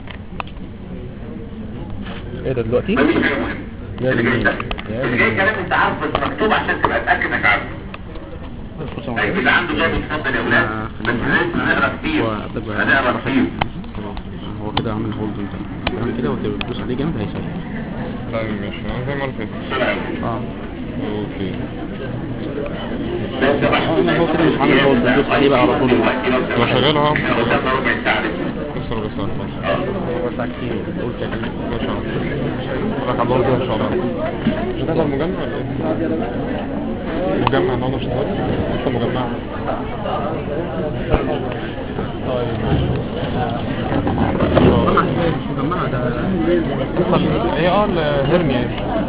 ايه ده دلوقتي؟ مفيش حاجه مهمه. اللي جاي كلام انت عارفه بس مكتوب عشان تبقى اتاكد انك عارفه. طيب اللي عنده جاي بيتفضل يا اولاد، بس لازم هنقرا كتير. هو كده عامل هولد انت تعمل كده وتدوس عليه جامد هيسيح. طيب ماشي زي ما قلت. اوكي هو كده مش عامل هولد تدوس عليه بقى على طول. هو شغال اهو. قدامنا ربع ساعه لسه ربع ساعة. ربع ساعة كتير قول كده ان شاء الله. راح ابوظ ان شاء الله. مش هتحضر مجمع ولا ايه؟ مجمع النهارده مش هتحضر؟ لسه مجمع. طيب مش مجمعة ده هي الهرنيا.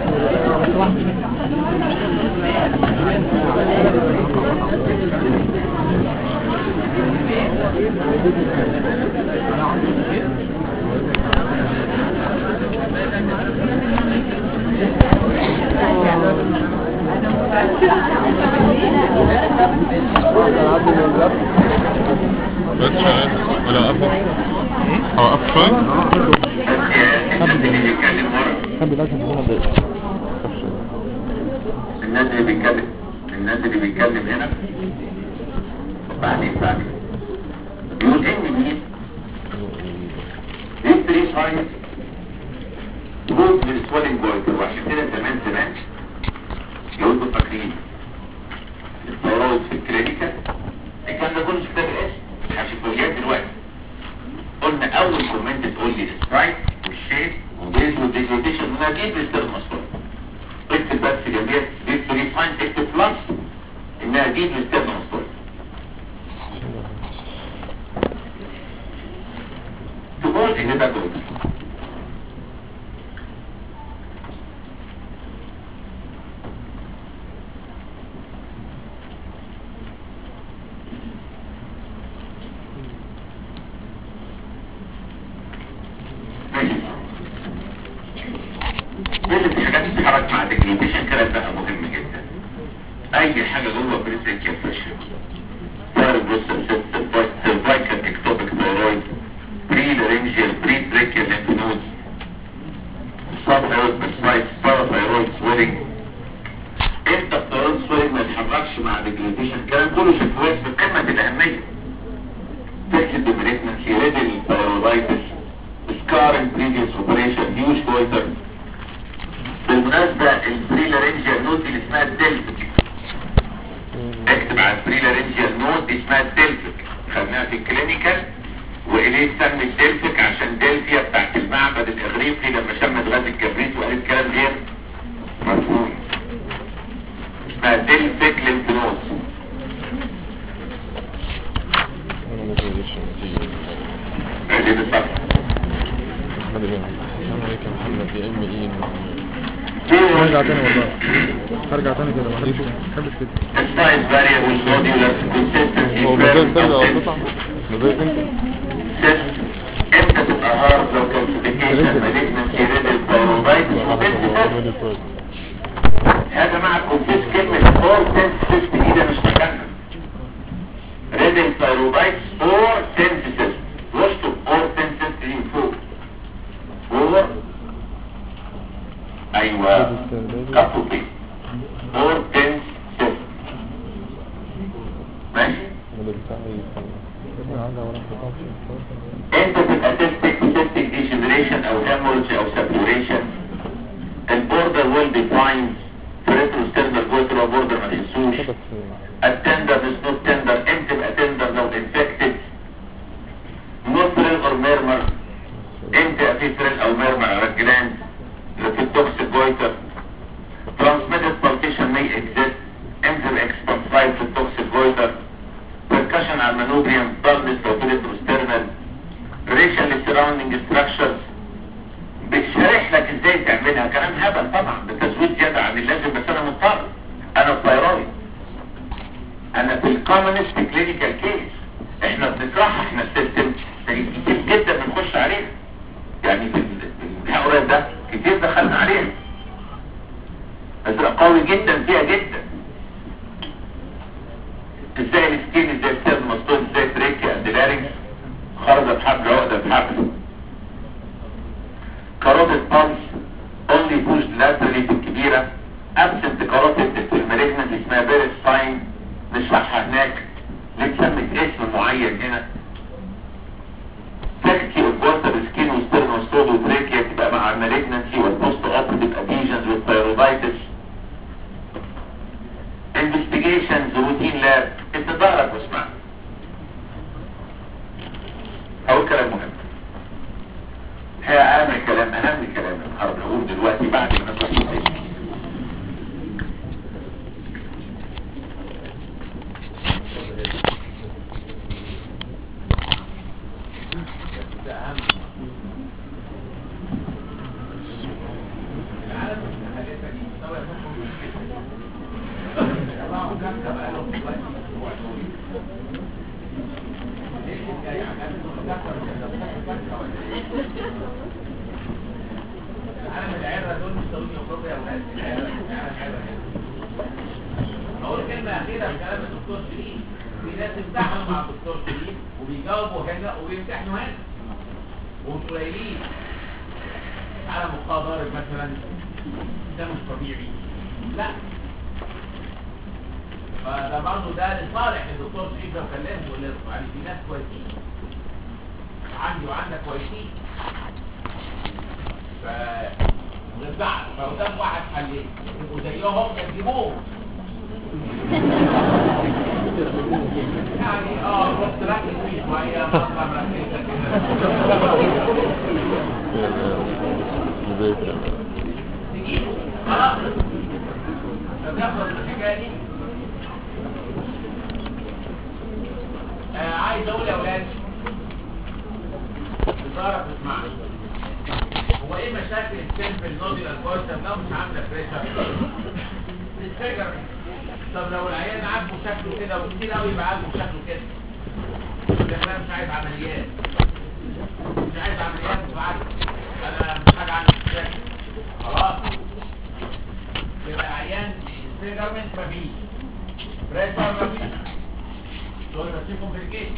بس شغال ولا قفل؟ هو قفل شوية؟ الناس اللي بيتكلم هنا بعدين يقول ان مين التري ساينس جزء من السوالين بوينتر. وعشان كده زمان يقولوا فاكرين الثيرويد في الكلينيكال الكلام ده كله في كتاب الاسم هشوفه دلوقتي. قلنا اول كومنت تقول لي السبرايت والشيب والديزوديشن ونجيب للستيرموسفور. اكتب بس جنبيها ديستري فاين اكتب بلس انها دي للستيرموسفور. تقول ان ده دول حاجات مع ديكليتيشن كده بقى مهم جدا. اي حاجه جوه بريسك يفشل سيرفايكال اكتوبيك ثايرويد بري لارنجيال بري بريكيال ليمفنود سبثايرويد بسايتس باراثايرويد سويلنج. انت الثايرويد سويلنج ما يتحركش مع ديكليتيشن الكلام كله شكوات في قمه الاهميه. تكتب بريجنسي ريدل ثايرويدايتس سكارنج بريفيوس اوبريشن هيوج فويتر. بالمناسبة البريلارنجيال نود اللي اسمها الدلفك. اكتب على البريلارنجيال نود اسمها الدلفك، خدناها في الكلينيكال. وإليه سمي الدلفك عشان دلفيا بتاعت المعبد الإغريقي لما شمت غاز الكبريت وقالت كلام غير مفهوم. اسمها دلفك للفنوز. اهدي بالصفحة. السلام عليكم محمد دي ME. هرجع تاني والله هرجع تاني كده ما حدش كده. السايز فاريبل موديولار كونسيستنسي. هو مازال ترجع قطع مازال انت امتى تبقى هارد لو كالسيفيكيشن مالجنسي يا جماعة كونفيس كلمة اورتنس سيست دي ده مش مكانها. ريدنج ثايرويدايتس اورتنس سيست، وشتو اورتنس سيست دي فوق فوق. ايوه كفو كده اورتنس سيست. ماشي. انت تبقى سيستيك ديجنريشن او هيموريدج او سابيوريشن. البوردر ويل ديفايند ريتروسترنال جويتر بوردر ما تنسوش. التندر مش نوت تندر، امتى تبقى تندر لو انفكتد. نوت ثريل اور ميرمر، امتى يبقى في ثريل او ميرمر على الجلاند في التوكسيك جويتر. ترانسميتد بالتيشن may exist، امتى تبقى اكسبانسايد في التوكسيك جويتر. percussion على المانوبريم، dullness لو في ريتروسترنال. ريشن للسراوندنج ستراكشرز. بشرح لك ازاي تعملها، كلام هبل طبعا بتزويد زياده عن اللازم، بس انا مضطر. انا الثايرويد، انا في الكومنست كلينيكال كيس احنا بنشرحها، احنا السيستم كتير جدا بنخش عليها، يعني في الحوار ده كتير دخلنا عليها، ازرق قوي جدا فيها جدا. ازاي السكين، ازاي السيرد مستوز، ازاي تريكيا اندلارينج خرجت بحبل عقده بحبل. كاروتيد بالس اونلي بوشد لاترالي في الكبيره. ابسنت كاروتيد في المالجنت اسمها بيرس ساين، نشرحها هناك ليه اتسمت اسم معين هنا. تاكتي اوف ووتر سكين وستيرنوستول وتريكيا تبقى مع المالجنسي والبوست اوبريتيف اديجنز والثايرويدايتس. انفستيجيشنز روتين لاب. انت ظهرك واسمع اول كلام مهم، هي اهم كلام النهارده هقول دلوقتي بعد ما نخلص الحديث. اول كلمه اخيره في كلام الدكتور شريف، في ناس امتحنوا مع الدكتور شريف وبيجاوبوا هنا وبيمتحنوا هنا وقليلين على مقابله مثلا ده مش طبيعي، لا فده برضه ده لصالح الدكتور شريف لو كلمه يقول له يعني في ناس كويسين عندي وعندك كويسين ونرجع فقدام واحد حلين وزيهم يجيبوه يعني رحت ركز فيه شويه مطلع مركزه كده تجيبه خلاص فبيخلص الحكايه دي. عايز اقول يا اولاد بصراحه اسمعني، هو ايه مشاكل السيمبل نوديولار كويستر لو مش عامله بريشر؟ الفكره طب لو العيان عاجبه شكله كده وكتير قوي يبقى عاجبه شكله كده، لكن انا مش عايز عمليات، مش عايز عمليات وعايز انا مش حاجه عندي شكل خلاص، يبقى العيان الفيجرمنت مفيش، بريشر مفيش، دول بس كومبليكيشن،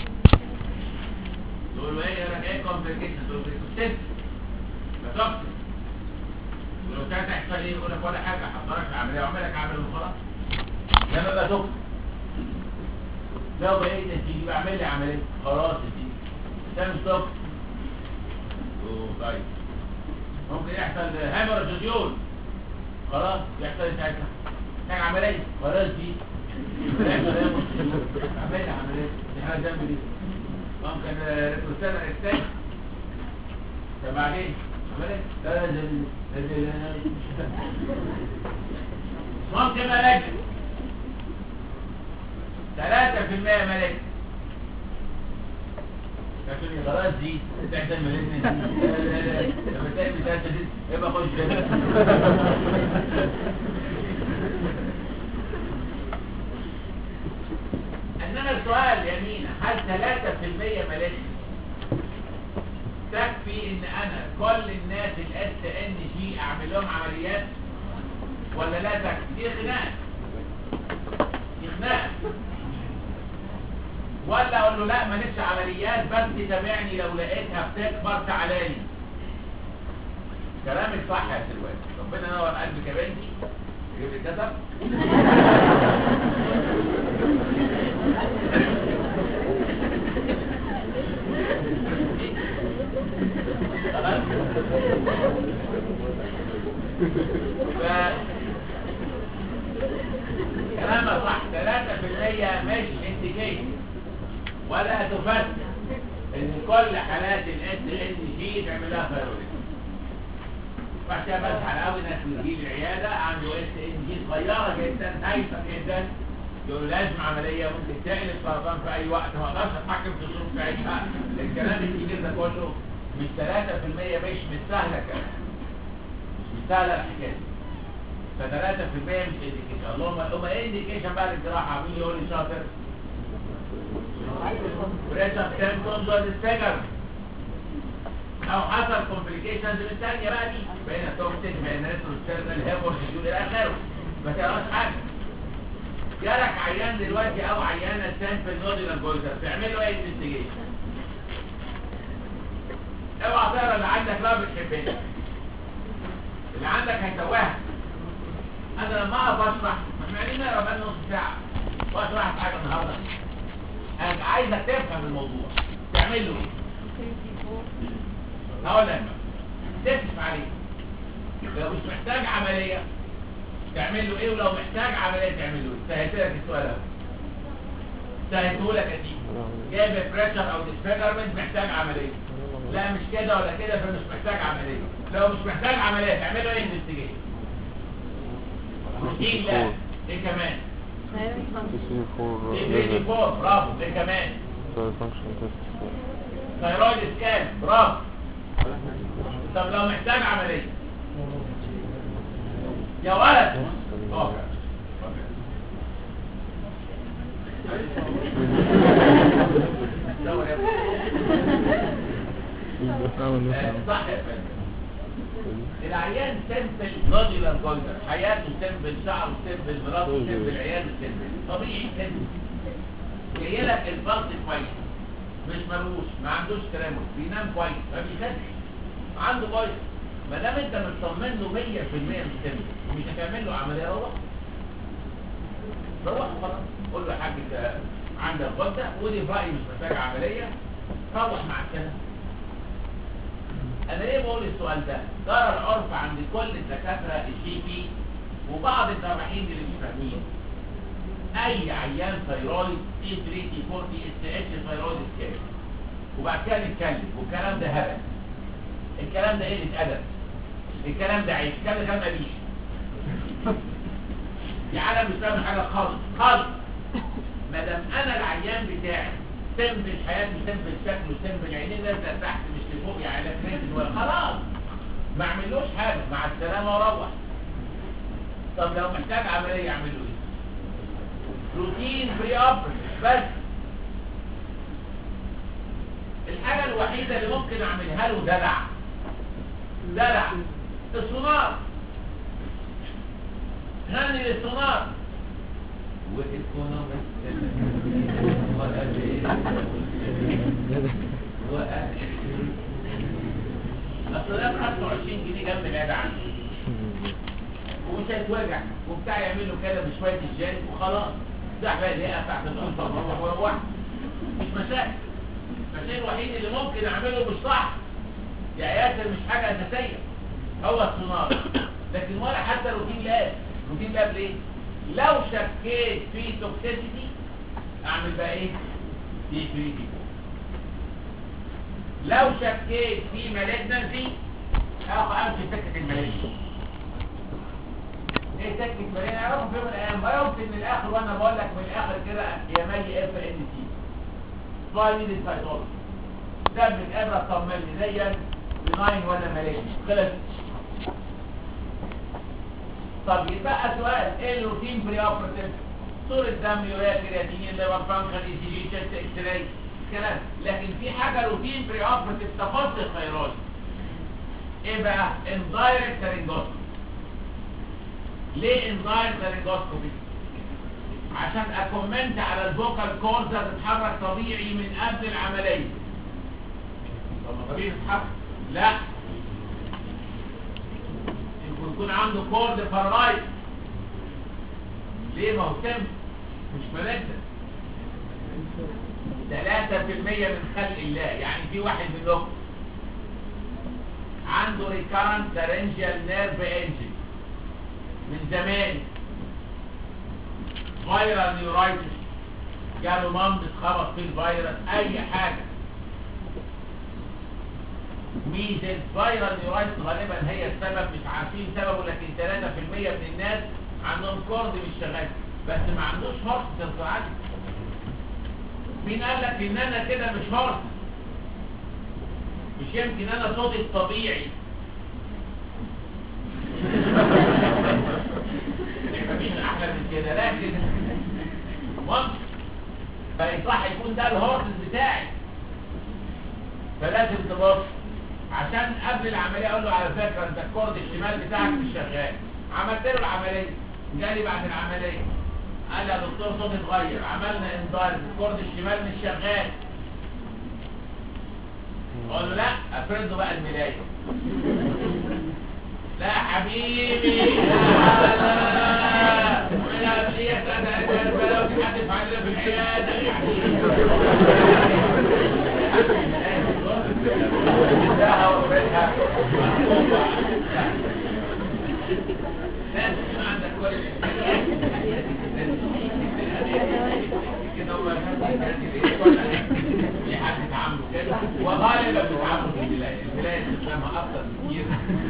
دول ايه كومبليكيشن، دول بريكوستيف بالظبط. ولو كانت هيحصل ايه يقول لك ولا حاجه هحضرك العمليه واعمل لك عمل وخلاص. لما بقى دكتور لو بقيت تيجي بعمل لي عمليه خلاص دي ده مش دكتور. طيب ممكن يحصل هيموريديول خلاص يحصل ساعتها محتاج عمليه خلاص دي اعمل لي عمليه دي حاجه جنب دي ممكن ريتروستانا اكستنشن. طب بعدين ممكن ملاجئ 3% ملاجئ، لكن خلاص دي تحتاج ملاجئ لما تلاقي مثال دي يبقى خش انما السؤال يا مينا، هل 3% ملاجئ تكفي ان انا كل الناس الاس ان جي اعمل لهم عمليات؟ ولا لا تكفي؟ دي خناقه، دي خناقه. ولا اقول له لا ماليش عمليات بس تابعني لو لقيتها بتكبر تعالى لي. كلامك صح يا سلوان، ربنا ينور قلبك يا بنتي. يجيب لي كتب خلاص. كلامك صح. 3% مش انديكيشن ولا تفسر ان كل حالات SNG تعمل لها ثيرويد. فعشان بزعل قوي ناس بتجي العياده عنده SNG صغيره جدا هايفه جدا، يقول لازم عمليه ممكن تقلب سرطان في اي وقت، ما اقدرش اتحكم في الظروف بتاعتها. الكلام الكبير ده كله مش 3%، مش سهله كمان، مش سهله الحكايه. ف 3% مش انديكيشن. اللهم ايه انديكيشن بقى للجراحه؟ مين يقول لي شاطر؟ بريشر سيمبتومز والسجر او حصل كومبليكيشنز من الثانيه بقى دي، بقينا توكسيك، بقينا ريتروستيرنال هيموريج الى اخره، ما تعرفش حاجه. جالك عيان دلوقتي او عيانه سامبل نودولار جويتر، تعمل له ايه انفستيجيشن؟ اوعى تقرا اللي عندك لا بتحبني، اللي عندك هيتوهك. انا لما اقف اشرح احنا قاعدين نقرا بقى نص ساعه واشرح حاجه النهارده، انا عايزك تفهم الموضوع. تعمل له ايه؟ هقول لك تكشف عليه. لو مش محتاج عمليه تعمل له ايه، ولو محتاج عمليه تعمل له ايه؟ سهلت لك السؤال اهو، سهلته لك يا سيدي. جايب بريشر او ديسفيجرمنت محتاج عمليه، لا مش كده ولا كده فمش محتاج عمليه. لو مش محتاج عمليه تعمل له ايه؟ انفستيجيشن. روتين لا. ايه كمان؟ TC4 برافو. ايه كمان؟ ثايرويد سكان برافو. طب لو محتاج عمليه يا ولد صح يا فندم. العيان سيمبل نودولار جويتر، حياته سيمبل، شعره سيمبل، مراته سيمبل، عياله سيمبل، طبيعي سيمبل. جاي لك البلط كويس، مش مروش، ما عندوش تريمور، بينام كويس، ما بيخدش، عنده جويتر. ما دام انت مطمن له 100% مش سيمبل ومش هتعمل له عمليه، روح خلاص. قول له يا حاج انت عندك غده ودي في رايي مش محتاج عمليه، روح مع السلامه. انا ليه بقول السؤال ده؟ جرى العرف عند كل الدكاتره الجي وبعض الجراحين اللي مش فاهمين. اي عيان ثيرويد T3T4 TSH ثيرويد سكان، وبعد كده نتكلم، والكلام ده هبل، الكلام ده قله ادب، الكلام ده عيب، الكلام ده كلام قبيح. يا عالم مش فاهم حاجه خالص خالص. ما دام انا العيان بتاعي سيمبل حياته، سيمبل شكله، سيمبل عينيه نازله تحت مش لفوق، يعني لا كريتين ولا خلاص، ما اعملوش حاجه، مع السلامه واروح. طب لو محتاج عمليه اعمل له ايه؟ روتين بري اوبريتيف بس. الحاجه الوحيده اللي ممكن اعملها له دلع السونار، هني للسونار والايكونوميك اصل ده 25 جنيه جنب العيادة عنده ومش هيتوجع وبتاع، يعمل له كده بشويه الجل وخلاص، ده بقى الهيئه بتاعت الانفر وروح، مش مشاكل. الشيء الوحيد اللي ممكن اعمله مش صح يا ياسر، مش حاجه اساسيه، هو السونار. لكن ولا حتى روتين لاب ليه؟ لو شكيت في توكسيسيتي اعمل بقى ايه؟ T3T4. لو شكيت في مالجنسي امشي سكه المالجنسي. ايه سكه مالجنسي؟ اعرفوا في يوم من الايام بيوصل من الاخر، وانا بقول لك من الاخر كده يا مالي FNC سلايد السيتولوجي ده من ابره طمني زي بناين ولا مالجنسي خلص. طب يبقى سؤال، ايه الروتين بري اوبراتيف؟ صورة دم، يوريا، كرياتينين، ليفر فانكشن، اي سي جي، تشست اكس راي، كلام. لكن في حاجة روتين بري اوبراتيف تخص الثيرويد. ايه بقى؟ اندايركت لارنجوسكوبي. ليه اندايركت لارنجوسكوبي؟ عشان اكومنت على الفوكال كورد تتحرك طبيعي من قبل العمليه. طب ما طبيعي تتحرك؟ لا، يكون عنده كورد بارالايز. ليه؟ ما هو سم مش ملكة. 3% من خلق الله، يعني في واحد منهم عنده ريكارنت لارنجيال نيرف انجري من زمان، فيرال نيورايتس، جاله مامبس خبط فيه الفيروس، اي حاجه، ميزل، فيرال نيورايتس غالبا هي السبب، مش عارفين سببه، لكن 3% من الناس عندهم كورد مش شغال، بس ما عندوش هورس تنفعل. مين قال لك ان انا كده مش هورس؟ مش يمكن انا صوتي الطبيعي مفيش احلى من كده، لكن ممكن فيصح يكون ده الهورس بتاعي. فلازم تبص عشان قبل العمليه اقول له على فكره انت الكورد الشمال بتاعك مش شغال. عملت له العمليه، جالي بعد العمليه قال لي يا دكتور صوتي اتغير، عملنا انذار الكورد الشمال مش شغال. اقول له لا، افرد له بقى الملايه. لا يا حبيبي، لا ليه انا لو حد فعل في العياده يعني لا وفرها لازم يكون عندك كل الامكانيات كده. هو في حد بيتعاملوا كده، وغالبا بيتعاملوا في الولايه استخدامها اكتر كتير.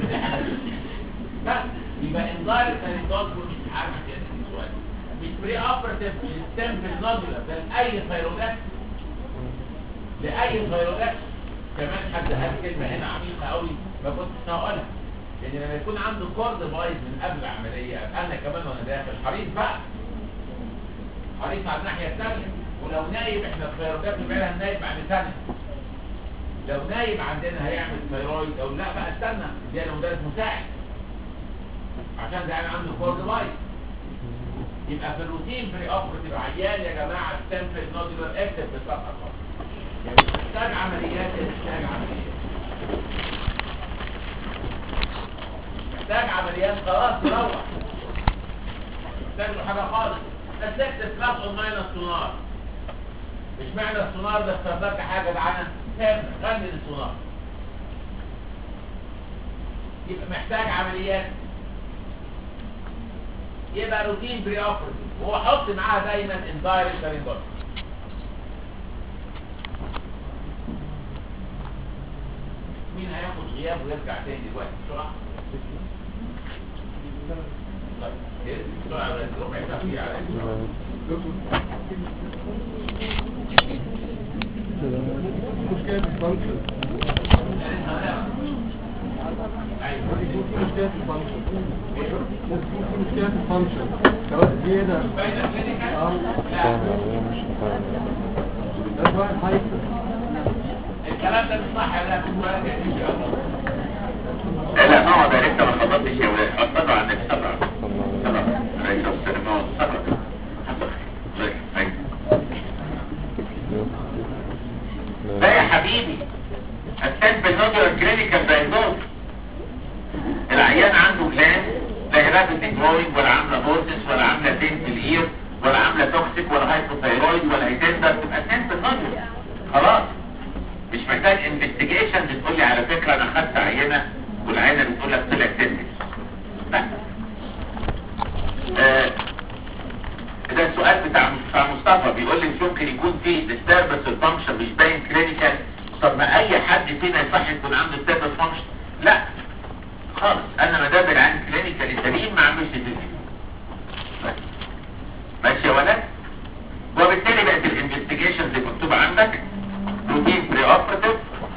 بس يبقى انذار التنيدات مش عارف كده سؤال مش بري اوبرتيف سيستم في النودولار ده لاي ثيرويدكس، لاي ثيرويدكس. كمان حد قال كلمه هنا عميقه قوي ما كنتش هقولها، لان لما يكون عنده كورد بايظ من قبل العمليه انا كمان وانا داخل حريص بقى، حريص على الناحيه الثانيه. ولو نايب احنا الثيرويدات بنعملها النايب بعد سنه، لو نايب عندنا هيعمل ثيرويد او لا بقى استنى دي انا مدرس مساعد عشان ده انا عنده كورد بايظ. يبقى في الروتين بري اوبرتيف عيان يا جماعه السامبل نودولار اكتب في الصفحه خالص، يعني محتاج عمليات، محتاج عمليات، محتاج عمليات خلاص تروح، محتاج له حاجه خالص. بس اكتب بلس او ماينس سونار. مش معنى السونار ده استخدمت حاجه معانا غني السونار، يبقى محتاج عمليات، يبقى روتين بري اوبرتيف. وهو حط معاها دايما اندايركت لارنجوسكوبي. مين هياخد غياب ويرجع تاني دلوقتي بسرعه؟ طيب بسرعه ربع ساعه فيها على مشكلة الفانكشن. مشكلة الفانكشن. مشكلة الفانكشن. خلاص زيادة. ده سؤال هايبر. الكلام ده مش صح يا لا، كنت ولا كده ان شاء الله. لا نقعد يا ريت ما خبطتش يا ولاد، اصبروا على النبي صبر رئيس السينما صبر. لا يا حبيبي، السامبل نودولار كلينيكال دايجنوز، العيان عنده جلاند لا هرابت جروينج ولا عامله بورسس ولا عامله دين في الاير ولا عامله توكسيك ولا هايبوثايرويد ولا هيتندر، تبقى سامبل نودولار خلاص. مش محتاج انفستيجيشن بتقول لي على فكره انا خدت عينه والعينه بتقول لك طلع سامبل. لا ده السؤال بتاع مصطفى بيقول لي ممكن يكون في ديستربنس الفانكشن مش باين كلينيكال. طب ما اي حد فينا يصح يكون عنده ديستربنس فانكشن؟ لا خالص، انا ما دابر عن كلينيكال سليم ما عملش ديزيز. ماشي يا ولد؟ وبالتالي بقت الانفستيجيشنز اللي مكتوبه عندك روتين بري اوبرتيف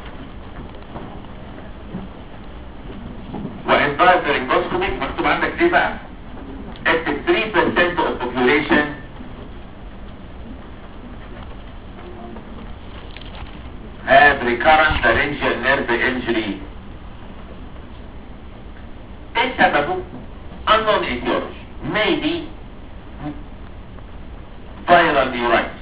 وانفايرد لارنجوسكوبي مكتوب عندك ليه بقى؟ اكتب 3% of population have recurrent laryngeal nerve injury. ايه سببه؟ unknown etiology. maybe viral neuritis.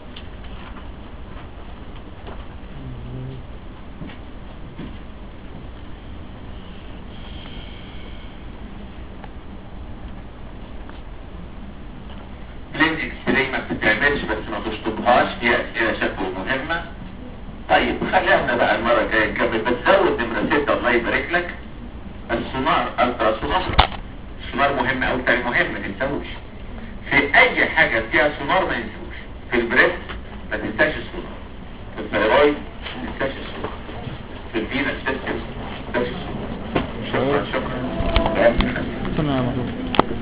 بلين اكس-راي ما بتتعملش بس ما تشطبهاش، فيها اسئله شكوى مهمه. طيب خلينا بقى المره الجايه نكمل، بس زود نمره 6 الله يبارك لك. السونار التراسونار، السونار مهم قوي، تاني مهم ما تنساهوش. في اي حاجه فيها سونار ما تنسوش. في البريست ما تنساش السونار، في الثايرويد ما تنساش السونار، في الفينا سيستم ما تنساش السونار. شكرا. استنى يا مهدور.